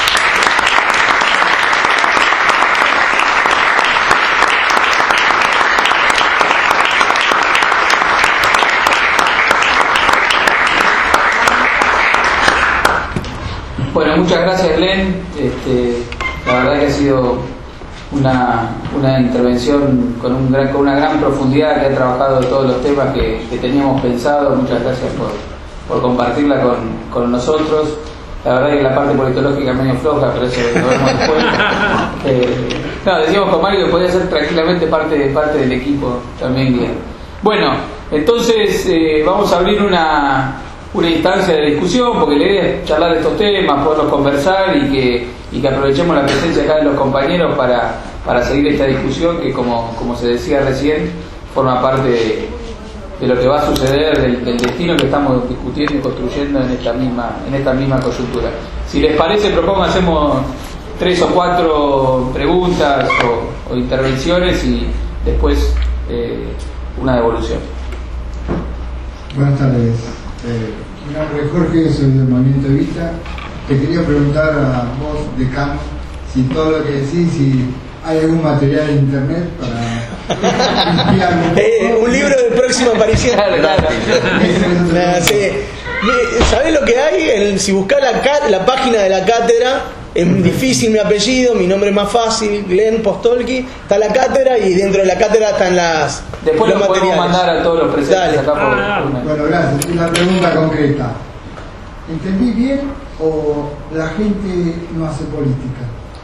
[SPEAKER 1] Bueno, muchas gracias, Glenn. Este, la verdad que ha sido una, una intervención con, un gran, con una gran profundidad, que ha trabajado todos los temas que, que teníamos pensado. Muchas gracias por, por compartirla con, con nosotros. La verdad que la parte politológica es medio floja, pero eso lo vemos después. Eh, no, decíamos con Mario que podía ser tranquilamente parte, parte del equipo también, Glenn. Bueno, entonces eh, vamos a abrir una... una instancia de discusión, porque la idea es charlar de estos temas, poderlos conversar y que, y que aprovechemos la presencia acá de los compañeros para, para seguir esta discusión que, como, como se decía recién, forma parte de, de lo que va a suceder, del, del destino que estamos discutiendo y construyendo en esta misma, en esta misma coyuntura. Si les parece, propongo, hacemos tres o cuatro preguntas o, o intervenciones y después eh, una devolución.
[SPEAKER 3] Buenas tardes. Eh, mi nombre es Jorge, soy del Movimiento Evita. Te quería preguntar a vos, decano, si todo lo que decís, si hay algún material en internet para inspirarme. Un,
[SPEAKER 2] eh, un libro de próxima aparición.
[SPEAKER 1] Claro, claro.
[SPEAKER 2] Nah, sí. ¿Sabés lo que hay? El, si buscás la, la página de la cátedra, es difícil mi apellido, mi nombre es más fácil, Glenn Postolki, está la cátedra y dentro de la cátedra están las
[SPEAKER 1] Después
[SPEAKER 2] los
[SPEAKER 1] lo podemos
[SPEAKER 2] materiales.
[SPEAKER 1] mandar a todos los presentes.
[SPEAKER 2] Dale.
[SPEAKER 1] Acá por,
[SPEAKER 3] Ah, bueno, gracias. Una pregunta concreta. ¿Entendí bien o la gente no hace política?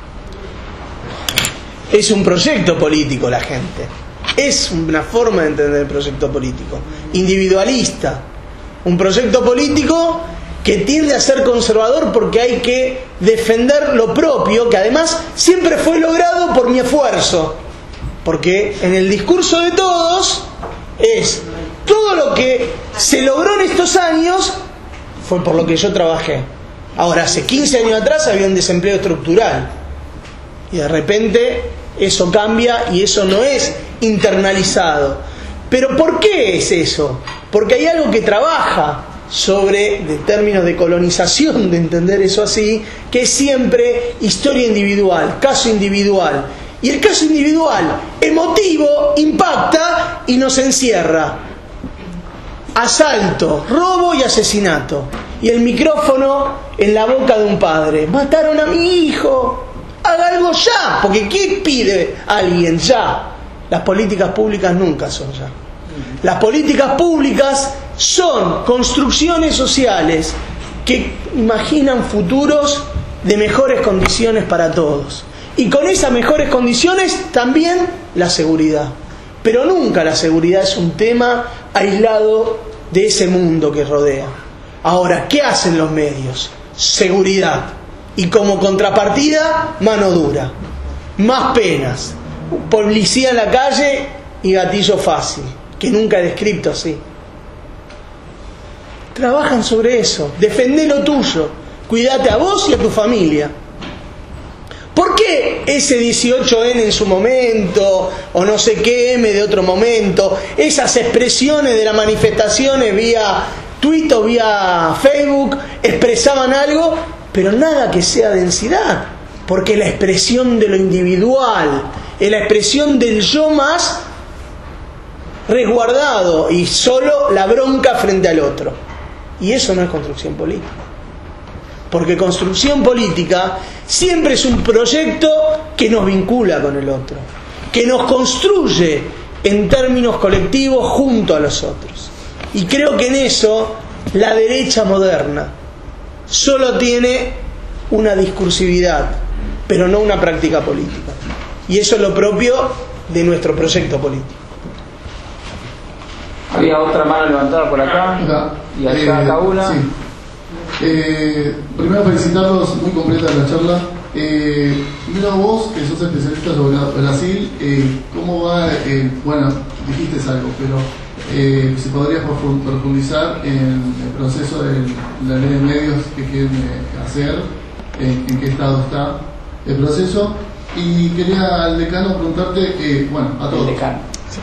[SPEAKER 2] Es un proyecto político la gente. Es una forma de entender el proyecto político. Individualista. Un proyecto político que tiende a ser conservador porque hay que defender lo propio, que además siempre fue logrado por mi esfuerzo. Porque en el discurso de todos es todo lo que se logró en estos años fue por lo que yo trabajé. Ahora, hace quince años atrás había un desempleo estructural y de repente eso cambia y eso no es internalizado. Pero ¿por qué es eso? Porque hay algo que trabaja sobre, de términos de colonización, de entender eso así, que es siempre historia individual, caso individual. Y el caso individual, emotivo, impacta y nos encierra. Asalto, robo y asesinato. Y el micrófono en la boca de un padre. Mataron a mi hijo. Haga algo ya, porque ¿qué pide alguien ya? Las políticas públicas nunca son ya. Las políticas públicas son construcciones sociales que imaginan futuros de mejores condiciones para todos. Y con esas mejores condiciones también la seguridad. Pero nunca la seguridad es un tema aislado de ese mundo que rodea. Ahora, ¿qué hacen los medios? Seguridad. Y como contrapartida, mano dura. Más penas. Policía en la calle y gatillo fácil, que nunca he descrito así. Trabajan sobre eso. Defendé lo tuyo. Cuídate a vos y a tu familia. ¿Por qué ese dieciocho ene en su momento, o no sé qué eme de otro momento, esas expresiones de las manifestaciones vía Twitter o vía Facebook expresaban algo, pero nada que sea densidad? Porque la expresión de lo individual, es la expresión del yo más resguardado y solo la bronca frente al otro. Y eso no es construcción política. Porque construcción política siempre es un proyecto que nos vincula con el otro, que nos construye en términos colectivos junto a los otros. Y creo que en eso la derecha moderna solo tiene una discursividad, pero no una práctica política. Y eso es lo propio de nuestro proyecto político.
[SPEAKER 1] Había otra mano levantada por acá,
[SPEAKER 4] acá.
[SPEAKER 1] Y acá, acá una.
[SPEAKER 4] Sí. Eh, primero felicitarlos, muy completa la charla. Eh, primero vos, que sos especialista sobre Brasil, eh, ¿cómo va? Eh, bueno, dijiste algo, pero eh, si podrías profundizar en el proceso de la ley de medios que quieren eh, hacer, en, en qué estado está el proceso. Y quería al decano preguntarte, eh, bueno, a todos.
[SPEAKER 1] El decano.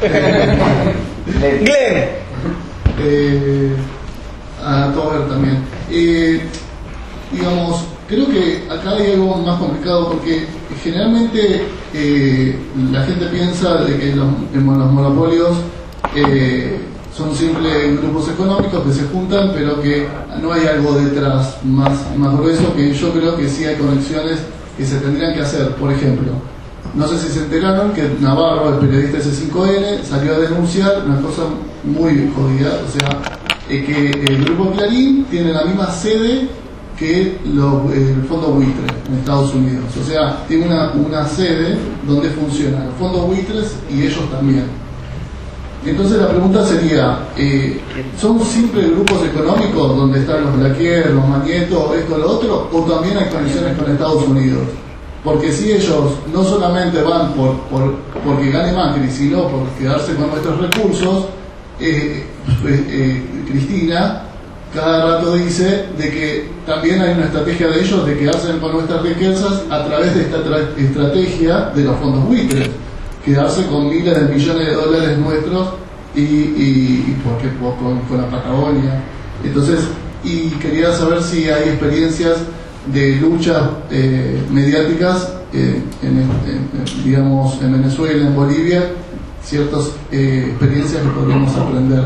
[SPEAKER 2] Glenn.
[SPEAKER 4] Eh, a Tober también. Eh, digamos, creo que acá hay algo más complicado porque generalmente eh, la gente piensa de que los, los monopolios eh, son simples grupos económicos que se juntan, pero que no hay algo detrás más, más grueso, que yo creo que sí hay conexiones que se tendrían que hacer. Por ejemplo, no sé si se enteraron que Navarro, el periodista ese cinco ene, salió a denunciar una cosa muy jodida, o sea, eh, que el Grupo Clarín tiene la misma sede que lo, el Fondo Buitre en Estados Unidos, o sea, tiene una, una sede donde funcionan los fondos buitres y ellos también. Entonces la pregunta sería, eh, ¿son simples grupos económicos donde están los Blaquier, los Magneto, esto, lo otro, o también hay conexiones con Estados Unidos? Porque si ellos no solamente van por, por porque gane Macri, sino por quedarse con nuestros recursos, eh, eh, eh, Cristina cada rato dice de que también hay una estrategia de ellos de quedarse con nuestras riquezas a través de esta estrategia de los fondos buitres, quedarse con miles de millones de dólares nuestros y, y, y porque, con, con la Patagonia. Entonces, y quería saber si hay experiencias de luchas eh, mediáticas eh, en, en, digamos en Venezuela, en Bolivia, ciertas eh, experiencias que podríamos aprender.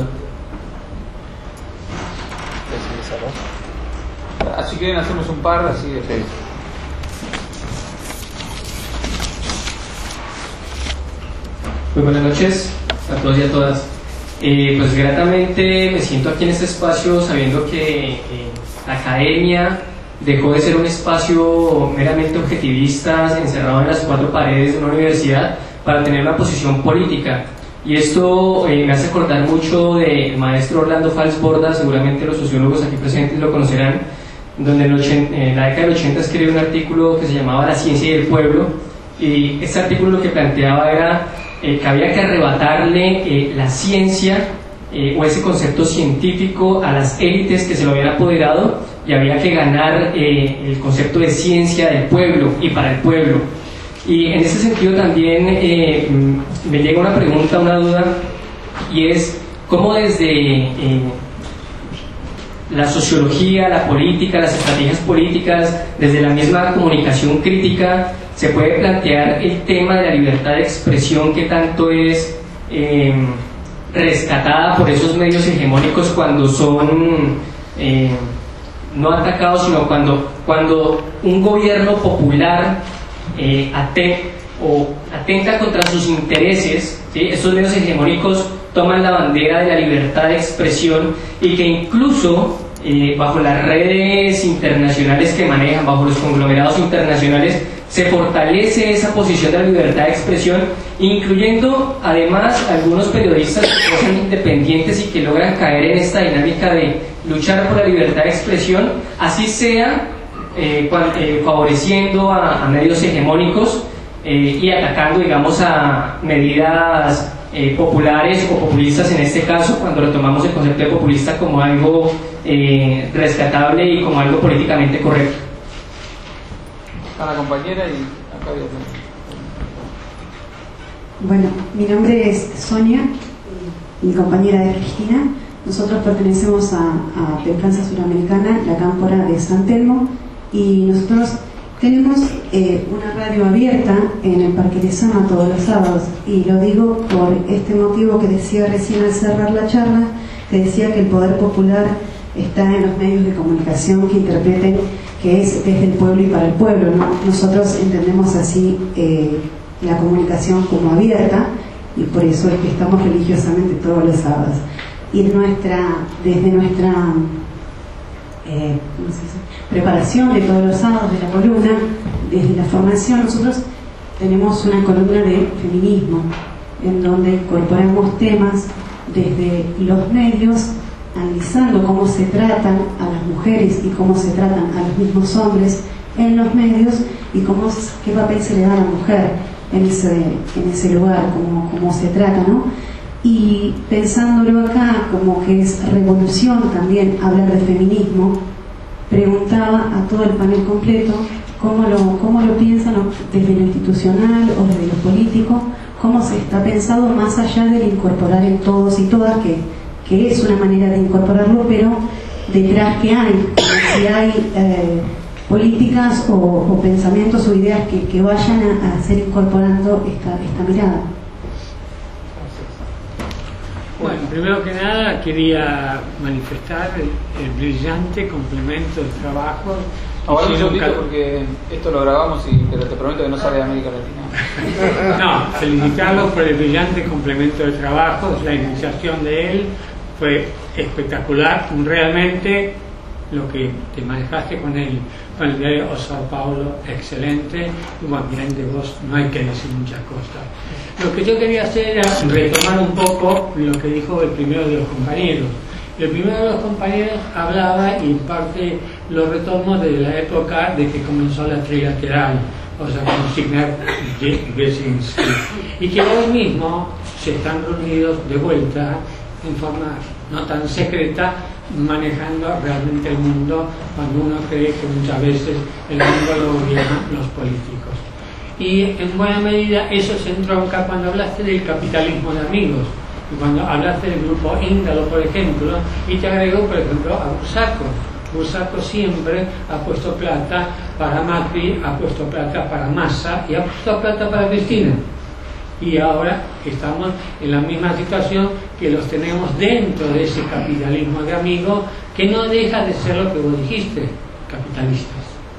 [SPEAKER 1] Así que hacemos un par así de fe.
[SPEAKER 5] Muy buenas noches a todos y a todas. Eh, pues gratamente me siento aquí en este espacio sabiendo que eh, la academia dejó de ser un espacio meramente objetivista encerrado en las cuatro paredes de una universidad para tener una posición política. Y esto eh, me hace acordar mucho del maestro Orlando Fals Borda, seguramente los sociólogos aquí presentes lo conocerán, donde en, ochenta, en la década del ochenta escribió un artículo que se llamaba La ciencia y el pueblo, y este artículo lo que planteaba era eh, que había que arrebatarle eh, la ciencia eh, o ese concepto científico a las élites que se lo habían apoderado, y había que ganar eh, el concepto de ciencia del pueblo y para el pueblo. Y en ese sentido también eh, me llega una pregunta, una duda, y es cómo desde eh, la sociología, la política, las estrategias políticas, desde la misma comunicación crítica, se puede plantear el tema de la libertad de expresión que tanto es eh, rescatada por esos medios hegemónicos cuando son eh, no atacados, sino cuando, cuando un gobierno popular eh, ate, o atenta contra sus intereses, ¿sí? Estos medios hegemónicos toman la bandera de la libertad de expresión, y que incluso eh, bajo las redes internacionales que manejan, bajo los conglomerados internacionales, se fortalece esa posición de la libertad de expresión, incluyendo además algunos periodistas que son independientes y que logran caer en esta dinámica de luchar por la libertad de expresión, así sea eh, cuan, eh, favoreciendo a, a medios hegemónicos eh, y atacando, digamos, a medidas eh, populares o populistas en este caso, cuando retomamos el concepto de populista como algo eh, rescatable y como algo políticamente correcto.
[SPEAKER 1] A la compañera y acá había...
[SPEAKER 6] Bueno, mi nombre es Sonia, mi compañera es Cristina. Nosotros pertenecemos a, a Templanza Suramericana, la cámpora de San Telmo, y nosotros tenemos eh, una radio abierta en el Parque Lezama todos los sábados, y lo digo por este motivo que decía recién al cerrar la charla, que decía que el poder popular está en los medios de comunicación que interpreten que es desde el pueblo y para el pueblo, ¿no? Nosotros entendemos así eh, la comunicación como abierta, y por eso es que estamos religiosamente todos los sábados. Y nuestra, desde nuestra eh, ¿cómo se dice? preparación de todos los sábados de la columna, desde la formación, nosotros tenemos una columna de feminismo, en donde incorporamos temas desde los medios, analizando cómo se tratan a las mujeres y cómo se tratan a los mismos hombres en los medios, y cómo, qué papel se le da a la mujer en ese, en ese lugar, cómo, cómo se trata, ¿no? Y pensándolo acá como que es revolución también hablar de feminismo, preguntaba a todo el panel completo cómo lo, cómo lo piensan desde lo institucional o desde lo político, cómo se está pensado más allá de incorporar en todos y todas, que, que es una manera de incorporarlo, pero detrás que hay, si hay eh, políticas o, o pensamientos o ideas que, que vayan a, a ser incorporando esta, esta mirada.
[SPEAKER 7] Bueno, primero que nada quería manifestar el, el brillante complemento de trabajo.
[SPEAKER 1] Ahora un segundito porque esto lo grabamos y pero te prometo que no sale de América Latina.
[SPEAKER 7] No, felicitarlos por el brillante complemento de trabajo, la iniciación de él fue espectacular, realmente lo que te manejaste con el, con el diario O Sao Paulo, excelente, y bueno, bien de vos no hay que decir muchas cosas. Lo que yo quería hacer era retomar un poco lo que dijo el primero de los compañeros. El primero de los compañeros hablaba, y en parte lo retomo, de la época de que comenzó la trilateral, o sea, con Signer y Brzezinski, y que hoy mismo se están reunidos de vuelta en forma no tan secreta, manejando realmente el mundo, cuando uno cree que muchas veces el mundo lo gobiernan los políticos. Y en buena medida eso se entronca cuando hablaste del capitalismo de amigos, y cuando hablaste del grupo Índalo, por ejemplo, y te agrego, por ejemplo, a Bursaco. Bursaco siempre ha puesto plata para Macri, ha puesto plata para Massa y ha puesto plata para Cristina. Y ahora estamos en la misma situación, que los tenemos dentro de ese capitalismo de amigos, que no deja de ser lo que vos dijiste, capitalistas.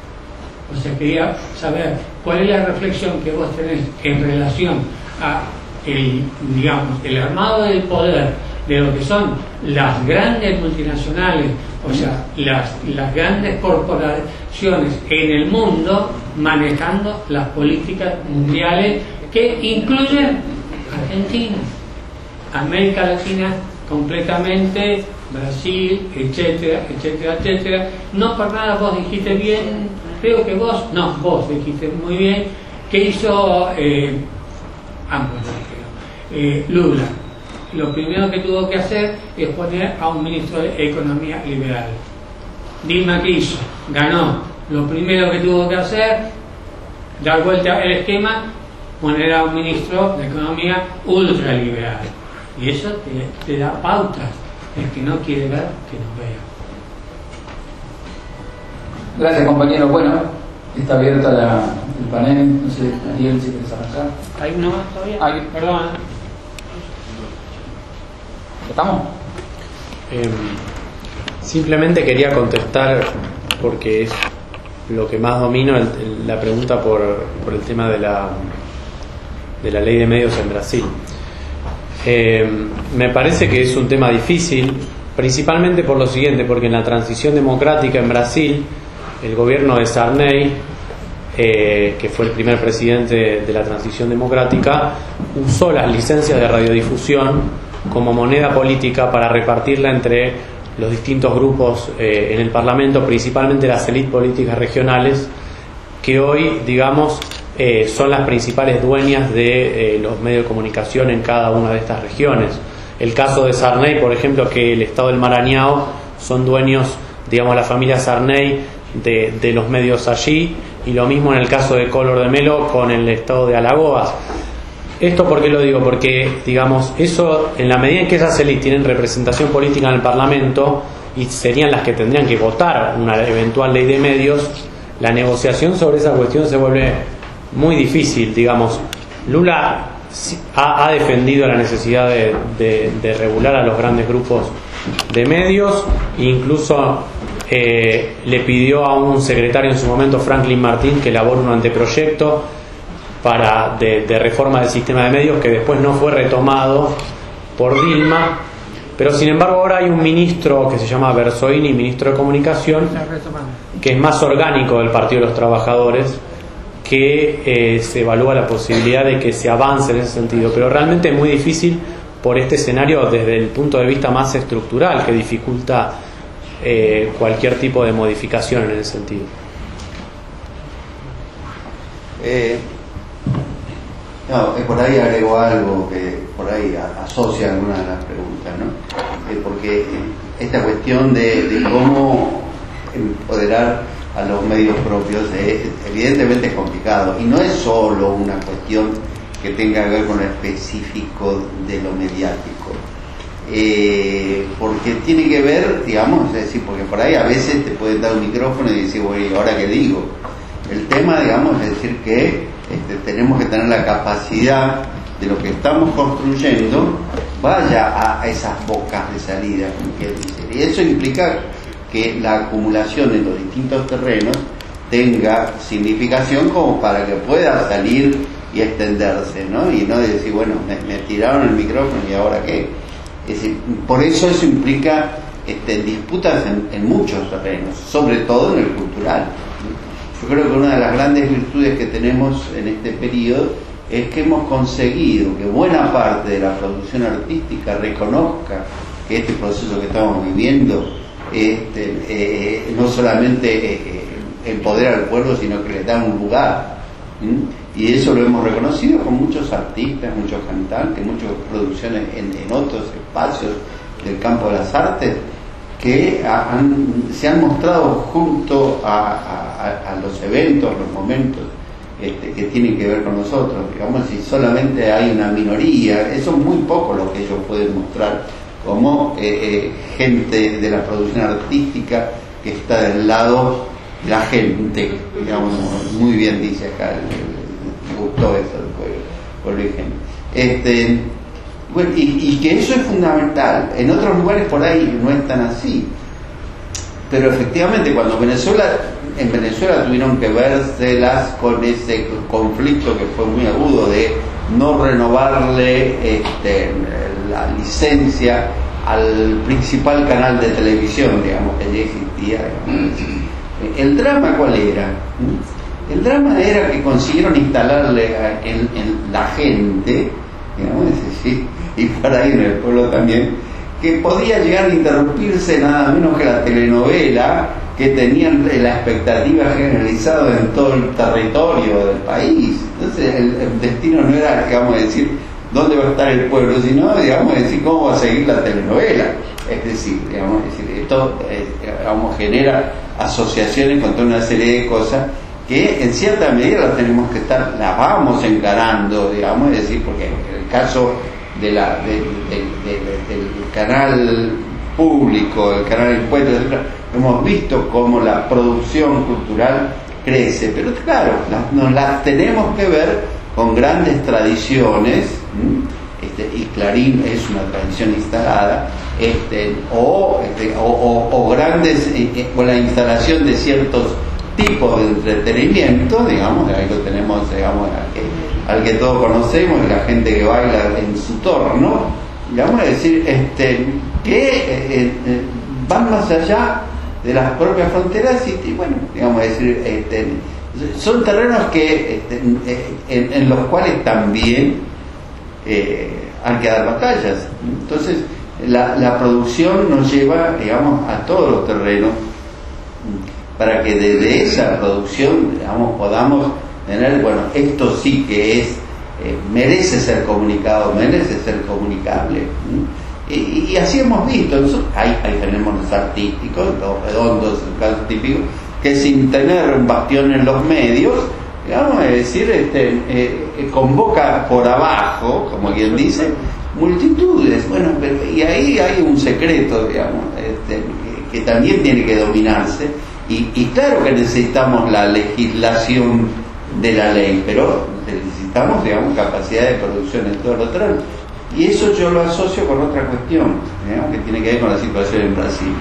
[SPEAKER 7] O sea, quería saber cuál es la reflexión que vos tenés en relación a el, digamos, el armado del poder de lo que son las grandes multinacionales, o sea, las, las grandes corporaciones en el mundo, manejando las políticas mundiales que incluyen Argentina, América Latina completamente, Brasil, etcétera, etcétera, etcétera. No por nada vos dijiste bien, creo que vos, no, vos dijiste muy bien, que hizo eh, ambos, eh, Lula. Lo primero que tuvo que hacer es poner a un ministro de Economía liberal. Dilma, ¿qué hizo? Ganó. Lo primero que tuvo que hacer, dar vuelta el esquema, poner a un ministro de Economía ultraliberal. Y eso te, te da pautas. El que no quiere ver, que no vea.
[SPEAKER 1] Gracias, compañero. Bueno, está abierta la, el panel. No sé, Daniel, si quieres arrancar.
[SPEAKER 7] ¿Hay uno más todavía?
[SPEAKER 1] Hay.
[SPEAKER 7] Perdón.
[SPEAKER 1] ¿Estamos?
[SPEAKER 8] Eh, simplemente quería contestar, porque es lo que más domino, el, el, la pregunta por, por el tema de la, de la ley de medios en Brasil. Eh, me parece que es un tema difícil, principalmente por lo siguiente, porque en la transición democrática en Brasil, el gobierno de Sarney eh, que fue el primer presidente de la transición democrática, usó las licencias de radiodifusión como moneda política para repartirla entre los distintos grupos eh, en el Parlamento, principalmente las élites políticas regionales, que hoy, digamos, eh, son las principales dueñas de eh, los medios de comunicación en cada una de estas regiones. El caso de Sarney, por ejemplo, que el Estado del Maranhão son dueños, digamos, la familia Sarney de, de los medios allí, y lo mismo en el caso de Collor de Mello con el Estado de Alagoas. ¿Esto por qué lo digo? Porque, digamos, eso, en la medida en que esas élites tienen representación política en el Parlamento y serían las que tendrían que votar una eventual ley de medios, la negociación sobre esa cuestión se vuelve muy difícil. Digamos, Lula ha, ha defendido la necesidad de, de, de regular a los grandes grupos de medios, incluso eh, le pidió a un secretario en su momento, Franklin Martín, que elabore un anteproyecto para de, de reforma del sistema de medios, que después no fue retomado por Dilma, pero sin embargo ahora hay un ministro que se llama Berzoini, ministro de Comunicación, que es más orgánico del Partido de los Trabajadores, que eh, se evalúa la posibilidad de que se avance en ese sentido, pero realmente es muy difícil por este escenario desde el punto de vista más estructural, que dificulta eh, cualquier tipo de modificación en ese sentido.
[SPEAKER 9] Eh, no, eh, por ahí agrego algo que por ahí a, asocia algunas de las preguntas, ¿no? Eh, porque eh, esta cuestión de, de cómo empoderar a los medios propios eh, evidentemente es complicado, y no es solo una cuestión que tenga que ver con lo específico de lo mediático, eh, porque tiene que ver, digamos, es decir, porque por ahí a veces te pueden dar un micrófono y decir, bueno, ¿y ahora qué digo? El tema, digamos, es decir que este, tenemos que tener la capacidad de lo que estamos construyendo vaya a, a esas bocas de salida, como que dice, y eso implica que la acumulación en los distintos terrenos tenga significación como para que pueda salir y extenderse, ¿no? Y no decir, bueno, me, me tiraron el micrófono y ahora qué. Es decir, por eso eso implica este, disputas en, en muchos terrenos, sobre todo en el cultural. Yo creo que una de las grandes virtudes que tenemos en este periodo es que hemos conseguido que buena parte de la producción artística reconozca que este proceso que estamos viviendo este, eh, no solamente eh, empodera al pueblo, sino que le da un lugar. ¿Mm? Y eso lo hemos reconocido con muchos artistas, muchos cantantes, muchas producciones en, en otros espacios del campo de las artes que han, se han mostrado junto a, a, a los eventos, los momentos este, que tienen que ver con nosotros. Digamos, si solamente hay una minoría, eso es muy poco lo que ellos pueden mostrar como eh, eh, gente de la producción artística que está del lado de la gente, digamos, muy bien dice acá, el, el, me gustó eso, por origen. Este, bueno, y, y que eso es fundamental. En otros lugares por ahí no es tan así, pero efectivamente cuando Venezuela en Venezuela tuvieron que vérselas con ese conflicto que fue muy agudo de no renovarle este, la licencia al principal canal de televisión, digamos, que ya existía, digamos. ¿El drama cuál era? El drama era que consiguieron instalarle en, en la gente, digamos, es decir, y para ahí en el pueblo también, que podía llegar a interrumpirse nada menos que la telenovela que tenían la expectativa generalizada en todo el territorio del país. Entonces el, el destino no era, digamos, decir dónde va a estar el pueblo, sino, digamos, decir cómo va a seguir la telenovela. Es decir, digamos, es decir esto eh, digamos, genera asociaciones con toda una serie de cosas que en cierta medida las tenemos que estar, las vamos encarando, digamos, es decir, porque en el caso de la, de, de, de, de, del canal público, el canal de impuestos, etcétera, hemos visto cómo la producción cultural crece, pero claro, las, nos las tenemos que ver con grandes tradiciones, este, y Clarín es una tradición instalada, este, o, este, o, o, o grandes, eh, o la instalación de ciertos tipos de entretenimiento, digamos, ahí lo tenemos, digamos, al que, al que todos conocemos, la gente que baila en su torno, digamos, es decir, este, que eh, eh, van más allá de las propias fronteras y, y bueno, digamos, es decir, este, Son terrenos que en, en los cuales también eh, hay que dar batallas. Entonces la, la producción nos lleva, digamos, a todos los terrenos para que desde esa producción, digamos, podamos tener, bueno, esto sí que es eh, merece ser comunicado, merece ser comunicable. Y, y así hemos visto, hay, hay fenómenos artísticos, los redondos, el caso típico, que sin tener un bastión en los medios, digamos, es decir, este, eh, convoca por abajo, como quien dice, multitudes. Bueno, pero, y ahí hay un secreto, digamos, este, que, que también tiene que dominarse, y, y claro que necesitamos la legislación de la ley, pero necesitamos, digamos, capacidad de producción en todo lo terreno. Y eso yo lo asocio con otra cuestión, digamos, que tiene que ver con la situación en Brasil.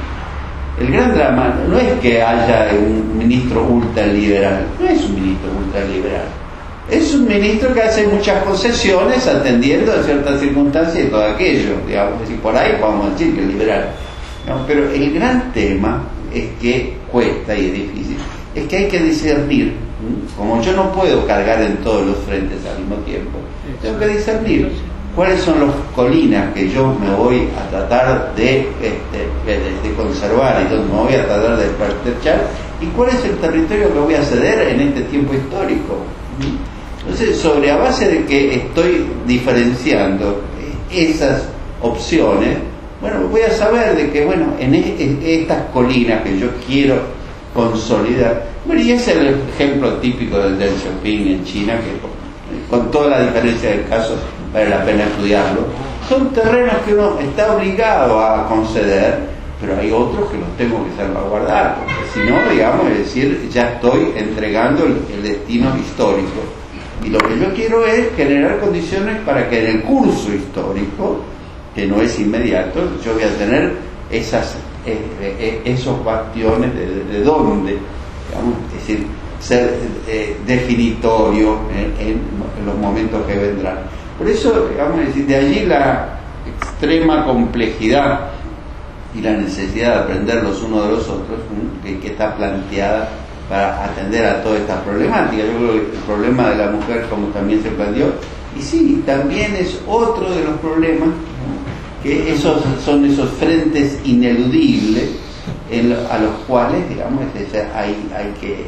[SPEAKER 9] El gran drama no es que haya un ministro ultraliberal, no es un ministro ultraliberal, es un ministro que hace muchas concesiones atendiendo a ciertas circunstancias y todo aquello, digamos, y por ahí podemos decir que es liberal. No, pero el gran tema es que cuesta y es difícil, es que hay que discernir, como yo no puedo cargar en todos los frentes al mismo tiempo, tengo que discernir cuáles son las colinas que yo me voy a tratar de, este, de, de conservar y donde me voy a tratar de pertrechar, y cuál es el territorio que voy a ceder en este tiempo histórico. Entonces, sobre la base de que estoy diferenciando esas opciones, bueno, voy a saber de que, bueno, en, en estas colinas que yo quiero consolidar, bueno, y ese es el ejemplo típico del Deng Xiaoping en China, que con toda la diferencia del caso vale la pena estudiarlo. Son terrenos que uno está obligado a conceder, pero hay otros que los tengo que salvaguardar, porque si no, digamos, es decir, ya estoy entregando el, el destino histórico. Y lo que yo quiero es generar condiciones para que en el curso histórico, que no es inmediato, yo voy a tener esas, eh, eh, esos bastiones de, de, de dónde, digamos, es decir, ser eh, definitorio en, en, en los momentos que vendrán. Por eso, digamos, es decir, de allí la extrema complejidad y la necesidad de aprender los unos de los otros, que, que está planteada para atender a todas estas problemáticas. Yo creo que el problema de la mujer, como también se planteó, y sí, también es otro de los problemas, ¿no? Que esos son esos frentes ineludibles en lo, a los cuales, digamos, es, hay, hay que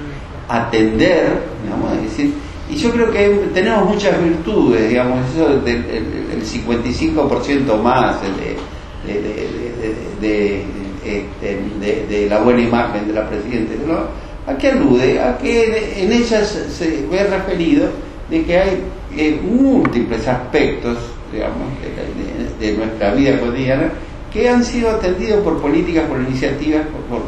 [SPEAKER 9] atender, digamos, es decir, y yo creo que tenemos muchas virtudes, digamos, eso del el, el cincuenta y cinco por ciento más de, de, de, de, de, de, de la buena imagen de la Presidenta, ¿no? ¿A qué alude? A que en ellas se ve referido de que hay eh, múltiples aspectos, digamos, de, de, de nuestra vida cotidiana que han sido atendidos por políticas, por iniciativas, por, por,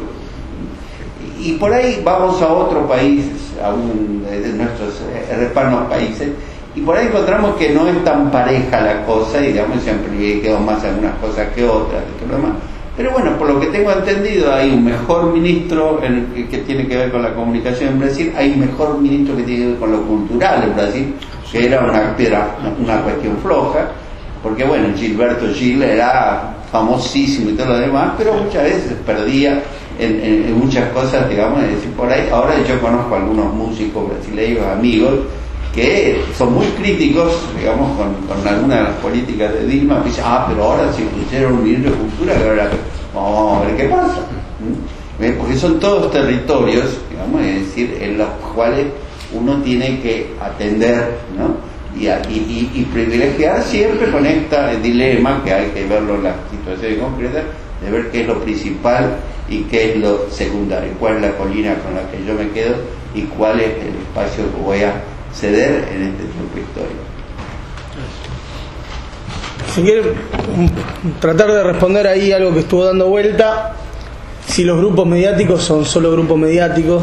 [SPEAKER 9] y por ahí vamos a otros países, aún de nuestros hermanos países, y por ahí encontramos que no es tan pareja la cosa, y digamos, se han privilegiado más algunas cosas que otras, que todo lo demás. Pero bueno, por lo que tengo entendido, hay un mejor ministro en el que tiene que ver con la comunicación en Brasil, hay un mejor ministro que tiene que ver con lo cultural en Brasil, que era una, era una cuestión floja, porque bueno, Gilberto Gil era famosísimo y todo lo demás, pero muchas veces perdía en, en, en muchas cosas, digamos, es decir, por ahí. Ahora yo conozco algunos músicos brasileños, amigos, que son muy críticos, digamos, con, con algunas de las políticas de Dilma, que dicen, ah, pero ahora si pusieron un ministro de cultura, que ahora vamos a ver qué pasa. ¿Mm? Porque son todos territorios, digamos, es decir, en los cuales uno tiene que atender, ¿no? Y, y, y privilegiar siempre con este dilema, que hay que verlo en las situaciones concretas, de ver qué es lo principal y qué es lo secundario, cuál es la colina con la que yo me quedo y cuál es el espacio que voy a ceder en este tiempo histórico.
[SPEAKER 2] Si quiere tratar de responder ahí algo que estuvo dando vuelta, si los grupos mediáticos son solo grupos mediáticos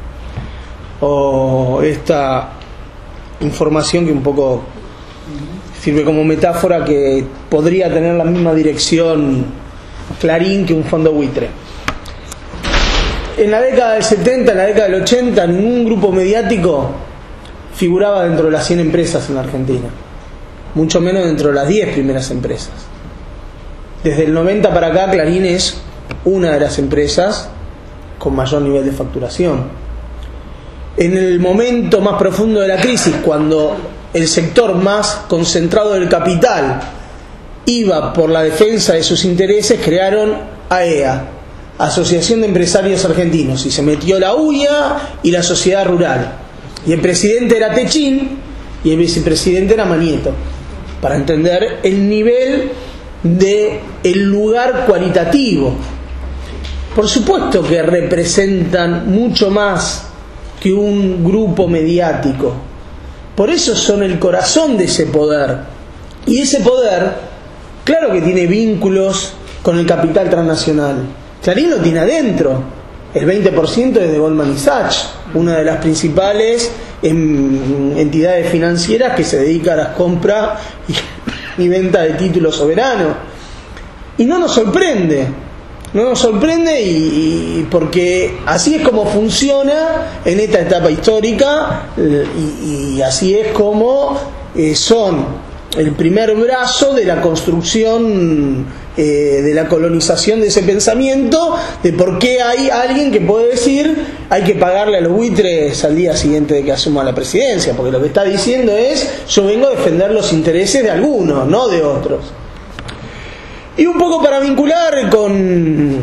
[SPEAKER 2] o esta información que un poco sirve como metáfora, que podría tener la misma dirección Clarín que un fondo buitre. En la década del setenta, en la década del ochenta, ningún grupo mediático figuraba dentro de las cien empresas en la Argentina, mucho menos dentro de las diez primeras empresas. Desde el noventa para acá, Clarín es una de las empresas con mayor nivel de facturación. en el momento más profundo de la crisis, cuando el sector más concentrado del capital iba por la defensa de sus intereses, crearon A E A, Asociación de Empresarios Argentinos, y se metió la U I A y la Sociedad Rural, y el presidente era Techín y el vicepresidente era Manieto, para entender el nivel de el lugar cualitativo. Por supuesto que representan mucho más que un grupo mediático, por eso son el corazón de ese poder, y ese poder, claro que tiene vínculos con el capital transnacional. Clarín lo tiene adentro, el veinte por ciento es de Goldman Sachs, una de las principales en, entidades financieras que se dedica a la compra y, y venta de títulos soberanos. Y no nos sorprende, no nos sorprende y, y porque así es como funciona en esta etapa histórica, y, y así es como eh, son el primer brazo de la construcción, eh, de la colonización de ese pensamiento, de por qué hay alguien que puede decir hay que pagarle a los buitres al día siguiente de que asuma la presidencia, porque lo que está diciendo es yo vengo a defender los intereses de algunos, no de otros. Y un poco para vincular con,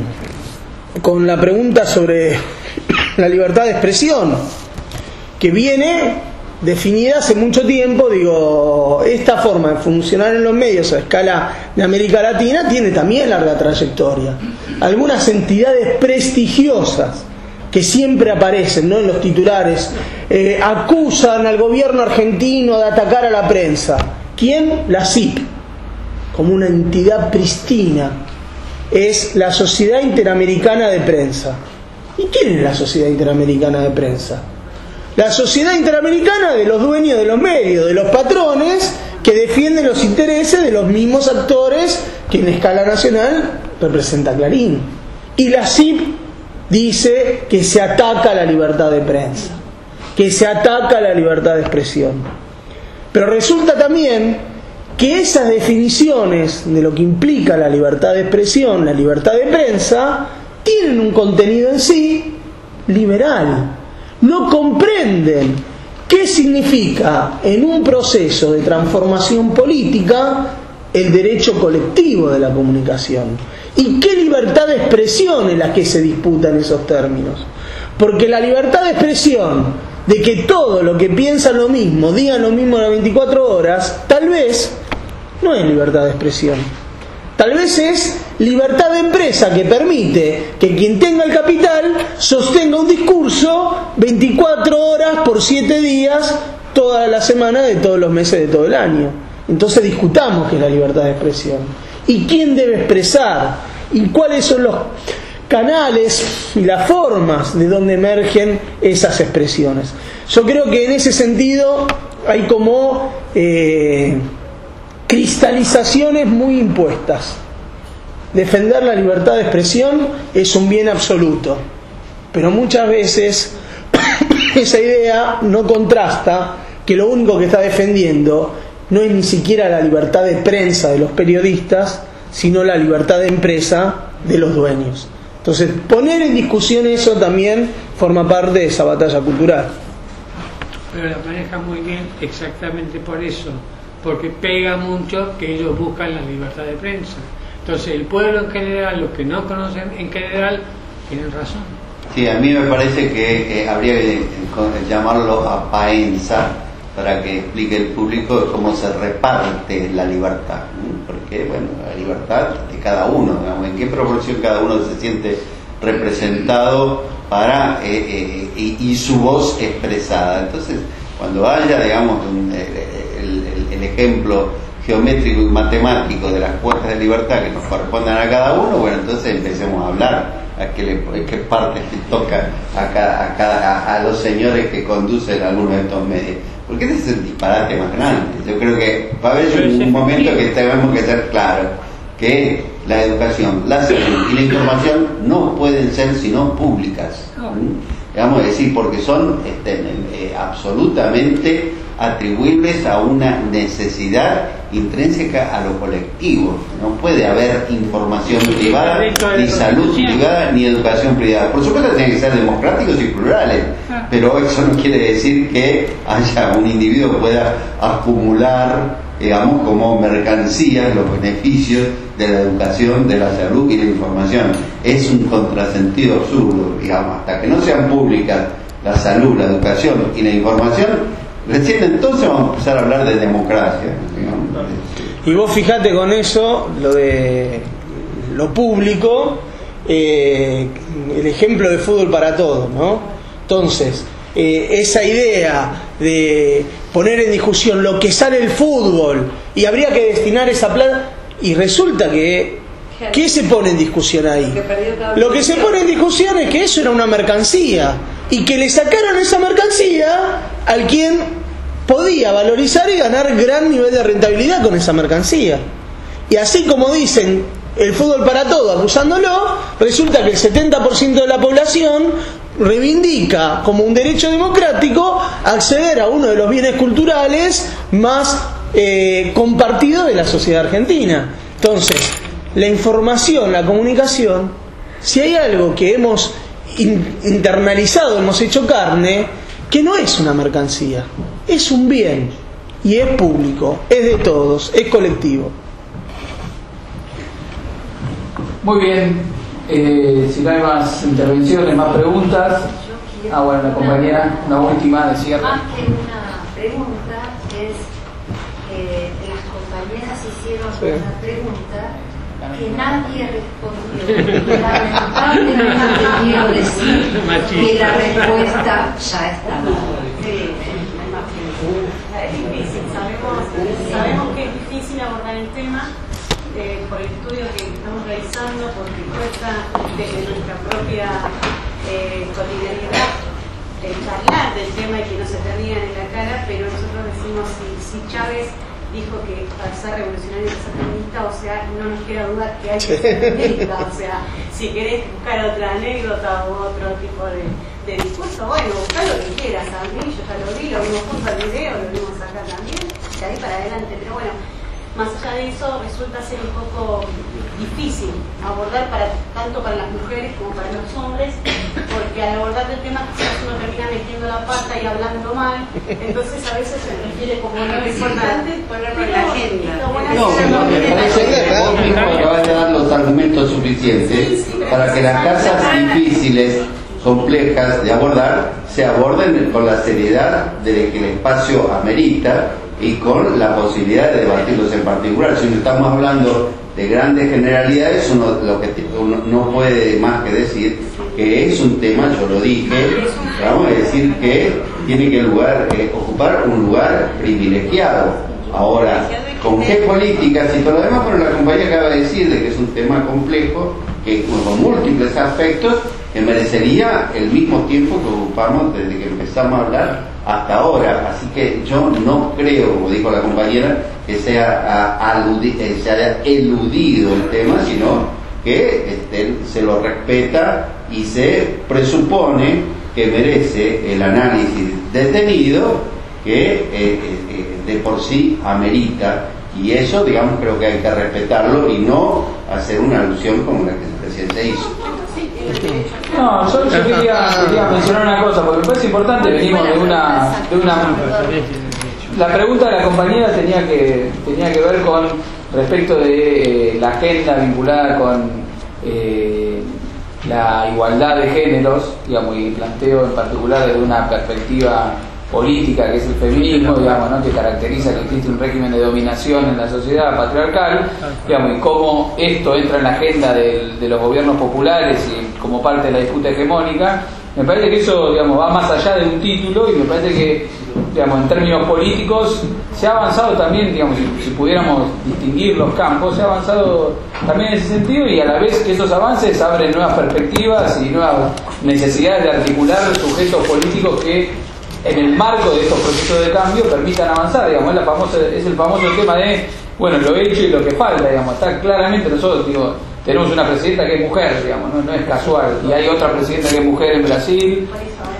[SPEAKER 2] con la pregunta sobre la libertad de expresión, que viene definida hace mucho tiempo, digo, esta forma de funcionar en los medios a escala de América Latina tiene también larga trayectoria. Algunas entidades prestigiosas que siempre aparecen, ¿no?, en los titulares, eh, acusan al gobierno argentino de atacar a la prensa. ¿Quién? La S I P, como una entidad pristina. Es la Sociedad Interamericana de Prensa. ¿Y quién es la Sociedad Interamericana de Prensa? La Sociedad Interamericana de los dueños de los medios, de los patrones que defienden los intereses de los mismos actores que en escala nacional representa Clarín. Y la S I P dice que se ataca a la libertad de prensa, que se ataca a la libertad de expresión. Pero resulta también que esas definiciones de lo que implica la libertad de expresión, la libertad de prensa, tienen un contenido en sí liberal. No comprenden qué significa en un proceso de transformación política el derecho colectivo de la comunicación y qué libertad de expresión es la que se disputa en esos términos. Porque la libertad de expresión, de que todo lo que piensan lo mismo, digan lo mismo a las veinticuatro horas, tal vez no es libertad de expresión. Tal vez es libertad de empresa, que permite que quien tenga el capital sostenga un discurso veinticuatro horas por siete días, toda la semana de todos los meses de todo el año. Entonces discutamos qué es la libertad de expresión y quién debe expresar y cuáles son los canales y las formas de donde emergen esas expresiones. Yo creo que en ese sentido hay como eh, cristalizaciones muy impuestas. Defender la libertad de expresión es un bien absoluto, pero muchas veces esa idea no contrasta que lo único que está defendiendo no es ni siquiera la libertad de prensa de los periodistas, sino la libertad de empresa de los dueños. Entonces, poner en discusión eso también forma parte de esa batalla cultural.
[SPEAKER 7] Pero la maneja muy bien exactamente por eso, porque pega mucho que ellos buscan la libertad de prensa. Entonces el pueblo en general, los que no conocen en general, tienen razón.
[SPEAKER 9] Sí, a mí me parece que eh, habría que llamarlo a paenza para que explique el público cómo se reparte la libertad, ¿no? Porque, bueno, la libertad de cada uno, digamos, en qué proporción cada uno se siente representado para eh, eh, y, y su voz expresada. Entonces, cuando haya, digamos, un, el, el, el ejemplo geométrico y matemático de las cuotas de libertad que nos correspondan a cada uno, bueno, entonces empecemos a hablar a qué, le, qué parte le toca a, cada, a, cada, a, a los señores que conducen algunos de estos medios, porque ese es el disparate más grande. Yo creo que va a haber un, un momento que tenemos que ser claros que la educación, la salud y la información no pueden ser sino públicas, ¿Mm? Vamos a decir, porque son este, eh, absolutamente atribuibles a una necesidad intrínseca a lo colectivo. No puede haber información privada, ni salud privada, ni educación privada. Por supuesto tienen que ser democráticos y plurales, pero eso no quiere decir que haya un individuo que pueda acumular, digamos, como mercancías los beneficios de la educación, de la salud y la información. Es un contrasentido absurdo, digamos, hasta que no sean públicas la salud, la educación y la información, recién entonces vamos a empezar a hablar de democracia, digamos.
[SPEAKER 2] Y vos fijate con eso, lo de lo público, eh, el ejemplo de fútbol para todos, ¿no? Entonces, eh, esa idea de poner en discusión lo que sale el fútbol y habría que destinar esa plata, y resulta que ¿qué se pone en discusión ahí? Lo que se pone en discusión es que eso era una mercancía y que le sacaron esa mercancía al quien podía valorizar y ganar gran nivel de rentabilidad con esa mercancía. Y así como dicen el fútbol para todo acusándolo, resulta que el setenta por ciento de la población reivindica como un derecho democrático acceder a uno de los bienes culturales más eh, compartidos de la sociedad argentina. Entonces, la información, la comunicación, si hay algo que hemos in- internalizado, hemos hecho carne, que no es una mercancía, es un bien y es público, es de todos, es colectivo.
[SPEAKER 1] Muy bien, eh, si no hay más intervenciones, más preguntas. Ah, bueno, la compañera, una última de cierre.
[SPEAKER 10] Más que una pregunta, es que las compañeras hicieron
[SPEAKER 2] sí.
[SPEAKER 10] una pregunta que nadie respondió. Lamentablemente quiero decir que la respuesta ya está.
[SPEAKER 11] Sí, es difícil, sabemos, sabemos que es difícil abordar el tema eh, por el estudio que estamos realizando, porque cuesta desde nuestra propia eh, cotidianidad eh, charlar del tema y que no se te rían en la cara, pero nosotros decimos si, si Chávez dijo que para ser revolucionario hay que ser feminista, o sea, no nos queda duda que hay que ser feminista, o sea, si querés buscar otra anécdota o otro tipo de, de discurso, bueno, buscar lo que quieras. A mí yo ya lo vi, lo vimos junto al video, lo vimos acá también, de ahí para adelante, pero bueno, más allá de eso resulta ser un poco difícil abordar para tanto para las mujeres como para los hombres, porque al abordar el tema quizás uno termina metiendo la pata y hablando mal, entonces a veces se refiere como lo importante ponerlo en la agenda.
[SPEAKER 9] No, pero me parece que vos mismo acabas de dar los argumentos suficientes para que las causas difíciles, complejas de abordar, se aborden con la seriedad de que el espacio amerita y con la posibilidad de debatirlos en particular. Si no estamos hablando de grandes generalidades, uno, lo que uno no puede más que decir que es un tema, yo lo dije, vamos a decir que tiene que lugar, eh, ocupar un lugar privilegiado. Ahora, ¿con qué políticas y todo lo demás? Pero la compañía acaba de decir de que es un tema complejo, que con múltiples aspectos, que merecería el mismo tiempo que ocupamos desde que empezamos a hablar hasta ahora. Así que yo no creo, como dijo la compañera, que sea aludi- eh, se haya eludido el tema, sino que este, se lo respeta y se presupone que merece el análisis detenido que eh, eh, de por sí amerita, y eso, digamos, creo que hay que respetarlo y no hacer una alusión como la que el presidente hizo.
[SPEAKER 1] No, yo, yo quería, quería mencionar una cosa, porque me parece importante, venimos de una, de una... La pregunta de la compañera tenía que, tenía que ver con respecto de eh, la agenda vinculada con eh, la igualdad de géneros, digamos, y planteo en particular desde una perspectiva política que es el feminismo, digamos, ¿no? Que caracteriza que existe un régimen de dominación en la sociedad patriarcal, digamos, y cómo esto entra en la agenda de, de los gobiernos populares y como parte de la disputa hegemónica. Me parece que eso, digamos, va más allá de un título, y me parece que, digamos, en términos políticos se ha avanzado también, digamos, si, si pudiéramos distinguir los campos, se ha avanzado también en ese sentido, y a la vez que esos avances abren nuevas perspectivas y nuevas necesidades de articular sujetos políticos que en el marco de estos procesos de cambio permitan avanzar, digamos, es, la famosa, es el famoso tema de, bueno, lo hecho y lo que falta, digamos, está claramente. Nosotros, digo, tenemos una presidenta que es mujer, digamos, no, no es casual, y hay otra presidenta que es mujer en Brasil,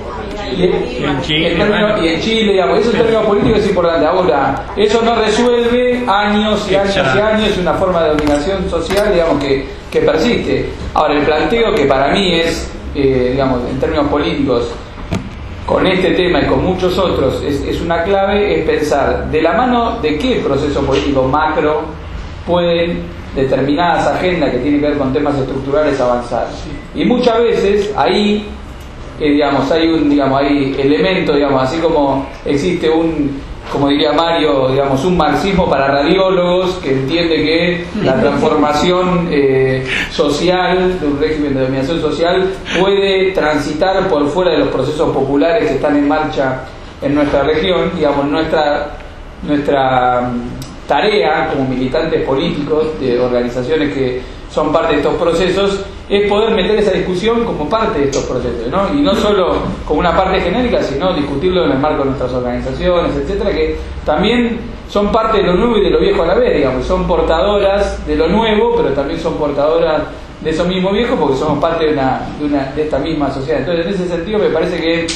[SPEAKER 7] Y en Chile,
[SPEAKER 1] el término-
[SPEAKER 7] bueno.
[SPEAKER 1] y en Chile, digamos, eso en términos políticos es importante. Ahora, eso no resuelve años y años y
[SPEAKER 7] Exacto.
[SPEAKER 1] años una forma de dominación social, digamos, que, que persiste. Ahora, el planteo que para mí es, eh, digamos, en términos políticos, con este tema y con muchos otros, es, es una clave, es pensar de la mano de qué proceso político macro pueden determinadas agendas que tienen que ver con temas estructurales avanzar. Y muchas veces ahí, eh, digamos, hay un, digamos, hay elementos, digamos, así como existe un, como diría Mario, digamos, un marxismo para radiólogos que entiende que la transformación eh, social de un régimen de dominación social puede transitar por fuera de los procesos populares que están en marcha en nuestra región. Digamos, nuestra nuestra mm, tarea como militantes políticos de organizaciones que son parte de estos procesos es poder meter esa discusión como parte de estos procesos, ¿no? Y no solo como una parte genérica, sino discutirlo en el marco de nuestras organizaciones, etcétera, que también son parte de lo nuevo y de lo viejo a la vez, digamos, son portadoras de lo nuevo, pero también son portadoras de eso mismo viejo, porque somos parte de una, de una de esta misma sociedad. Entonces, en ese sentido, me parece que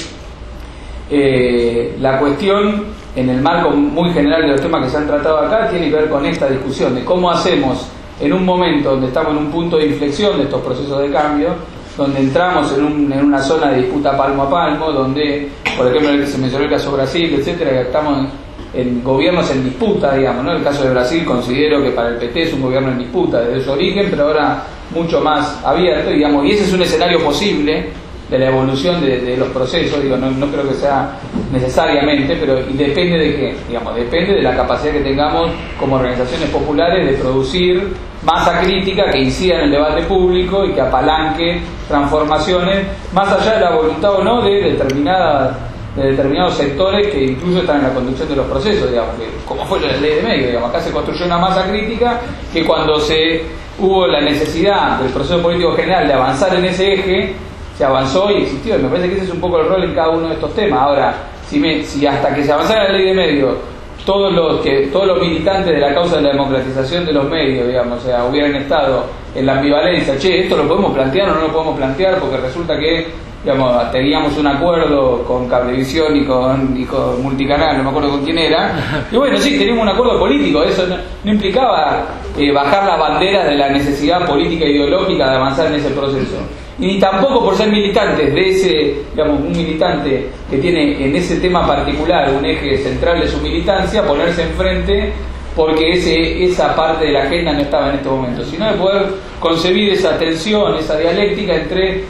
[SPEAKER 1] eh, la cuestión, en el marco muy general de los temas que se han tratado acá, tiene que ver con esta discusión de cómo hacemos en un momento donde estamos en un punto de inflexión de estos procesos de cambio, donde entramos en, un, en una zona de disputa palmo a palmo, donde, por ejemplo, se mencionó el caso Brasil, etcétera, que estamos en, en gobiernos en disputa, digamos, ¿no? El caso de Brasil considero que para el P T es un gobierno en disputa desde su origen, pero ahora mucho más abierto, digamos, y ese es un escenario posible de la evolución de, de los procesos, digo, no, no creo que sea necesariamente, pero y depende de qué, digamos, depende de la capacidad que tengamos como organizaciones populares de producir masa crítica que incida en el debate público y que apalanque transformaciones, más allá de la voluntad o no de determinadas de determinados sectores que incluso están en la conducción de los procesos, digamos, que, como fue la ley de medios, digamos, acá se construyó una masa crítica que cuando se hubo la necesidad del proceso político general de avanzar en ese eje, se avanzó y existió, y me parece que ese es un poco el rol en cada uno de estos temas. Ahora, si, me, si hasta que se avanzara la ley de medios, todos los que todos los militantes de la causa de la democratización de los medios, digamos, o sea, hubieran estado en la ambivalencia, che, esto lo podemos plantear o no lo podemos plantear, porque resulta que, digamos, teníamos un acuerdo con Cablevisión y con, y con Multicanal, no me acuerdo con quién era, y bueno, sí, teníamos un acuerdo político, eso no, no implicaba eh, bajar las banderas de la necesidad política e ideológica de avanzar en ese proceso. Y ni tampoco por ser militantes de ese, digamos, un militante que tiene en ese tema particular un eje central de su militancia, ponerse enfrente porque ese, esa parte de la agenda no estaba en este momento, sino de poder concebir esa tensión, esa dialéctica entre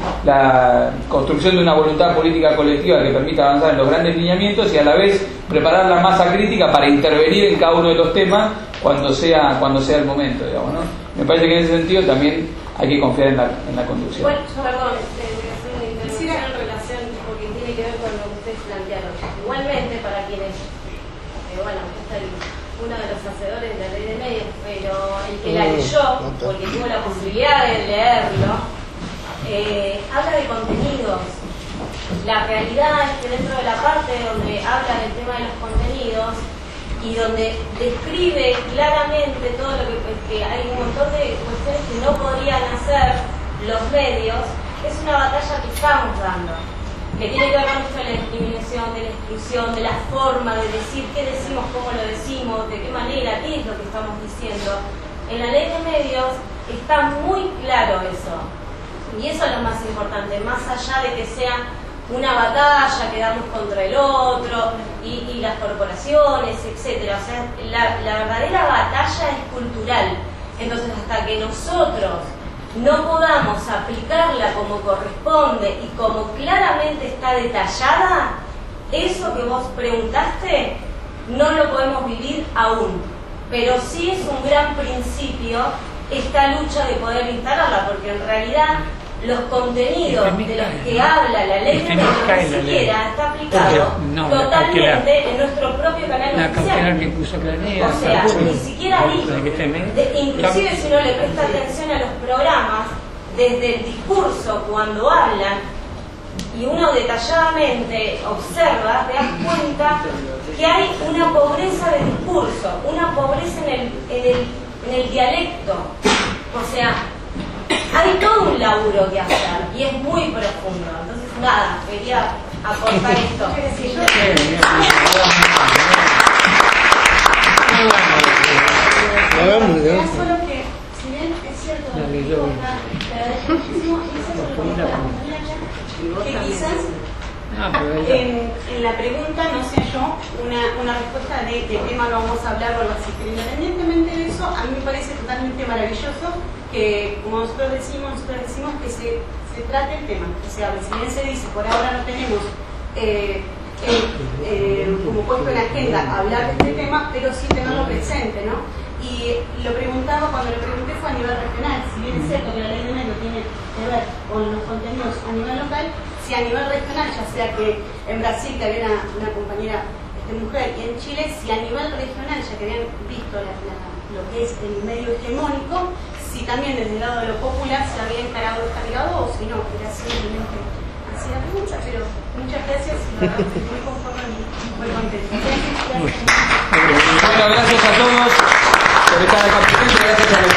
[SPEAKER 1] la construcción de una voluntad política colectiva que permita avanzar en los grandes lineamientos y a la vez preparar la masa crítica para intervenir en cada uno de los temas cuando sea, cuando sea el momento, digamos, ¿no? Me parece que en ese sentido también hay que confiar en la, en la conducción.
[SPEAKER 10] Bueno, perdón, este, voy a hacer una intervención en relación, porque tiene que ver con lo que ustedes plantearon. Igualmente, para quienes, eh, bueno, usted es uno de los hacedores de la ley de medios, pero el que la leyó, o el que tuvo la posibilidad de leerlo, eh, habla de contenidos. La realidad es que dentro de la parte donde habla del tema de los contenidos, y donde describe claramente todo lo que, que hay un montón de cuestiones que no podrían hacer los medios, es una batalla que estamos dando, que tiene que ver mucho de la discriminación, de la exclusión, de la forma de decir qué decimos, cómo lo decimos, de qué manera, qué es lo que estamos diciendo. En la ley de medios está muy claro eso, y eso es lo más importante, más allá de que sea una batalla que damos contra el otro y, y las corporaciones, etcétera. O sea, la, la verdadera batalla es cultural. Entonces, hasta que nosotros no podamos aplicarla como corresponde y como claramente está detallada, eso que vos preguntaste no lo podemos vivir aún. Pero sí es un gran principio esta lucha de poder instalarla, porque en realidad los contenidos de los que habla la ley de medios ni siquiera está aplicado
[SPEAKER 7] no,
[SPEAKER 10] totalmente en nuestro propio canal
[SPEAKER 7] la
[SPEAKER 10] oficial.
[SPEAKER 7] que puso Planea,
[SPEAKER 10] O sea, ni siquiera dice, de, inclusive si uno le presta atención a los programas, desde el discurso cuando hablan, y uno detalladamente observa, te das cuenta que hay una pobreza de discurso, una pobreza en el, en el, en el dialecto. O sea, hay todo un laburo que hacer y es muy profundo. Entonces, nada, quería aportar esto.
[SPEAKER 11] Solo que, si bien es cierto lo que digo acá, te agradezco muchísimo, y esa es una pregunta que quizás en, en la pregunta no sé yo una, una respuesta de, de qué tema lo vamos a hablar o algo así, pero independientemente de eso, a mí me parece totalmente maravilloso que, como nosotros decimos, nosotros decimos que se, se trate el tema, o sea, si bien se dice, por ahora no tenemos eh, eh, eh, como puesto en la agenda hablar de este tema, pero sí tenerlo presente, ¿no? Y lo preguntaba, cuando lo pregunté fue a nivel regional, si bien es cierto que la ley de medios tiene que ver con los contenidos a nivel local, si a nivel regional, ya sea que en Brasil, que había una, una compañera este, mujer, y en Chile, si a nivel regional, ya que habían visto la, la, lo que es el medio hegemónico, si también desde el lado de lo popular se había encarado esta mirada o si no, era simplemente así la pregunta, pero muchas gracias y la verdad estoy muy conforme y muy contenta.
[SPEAKER 1] Bueno, gracias a todos por estar acá presentes, gracias a los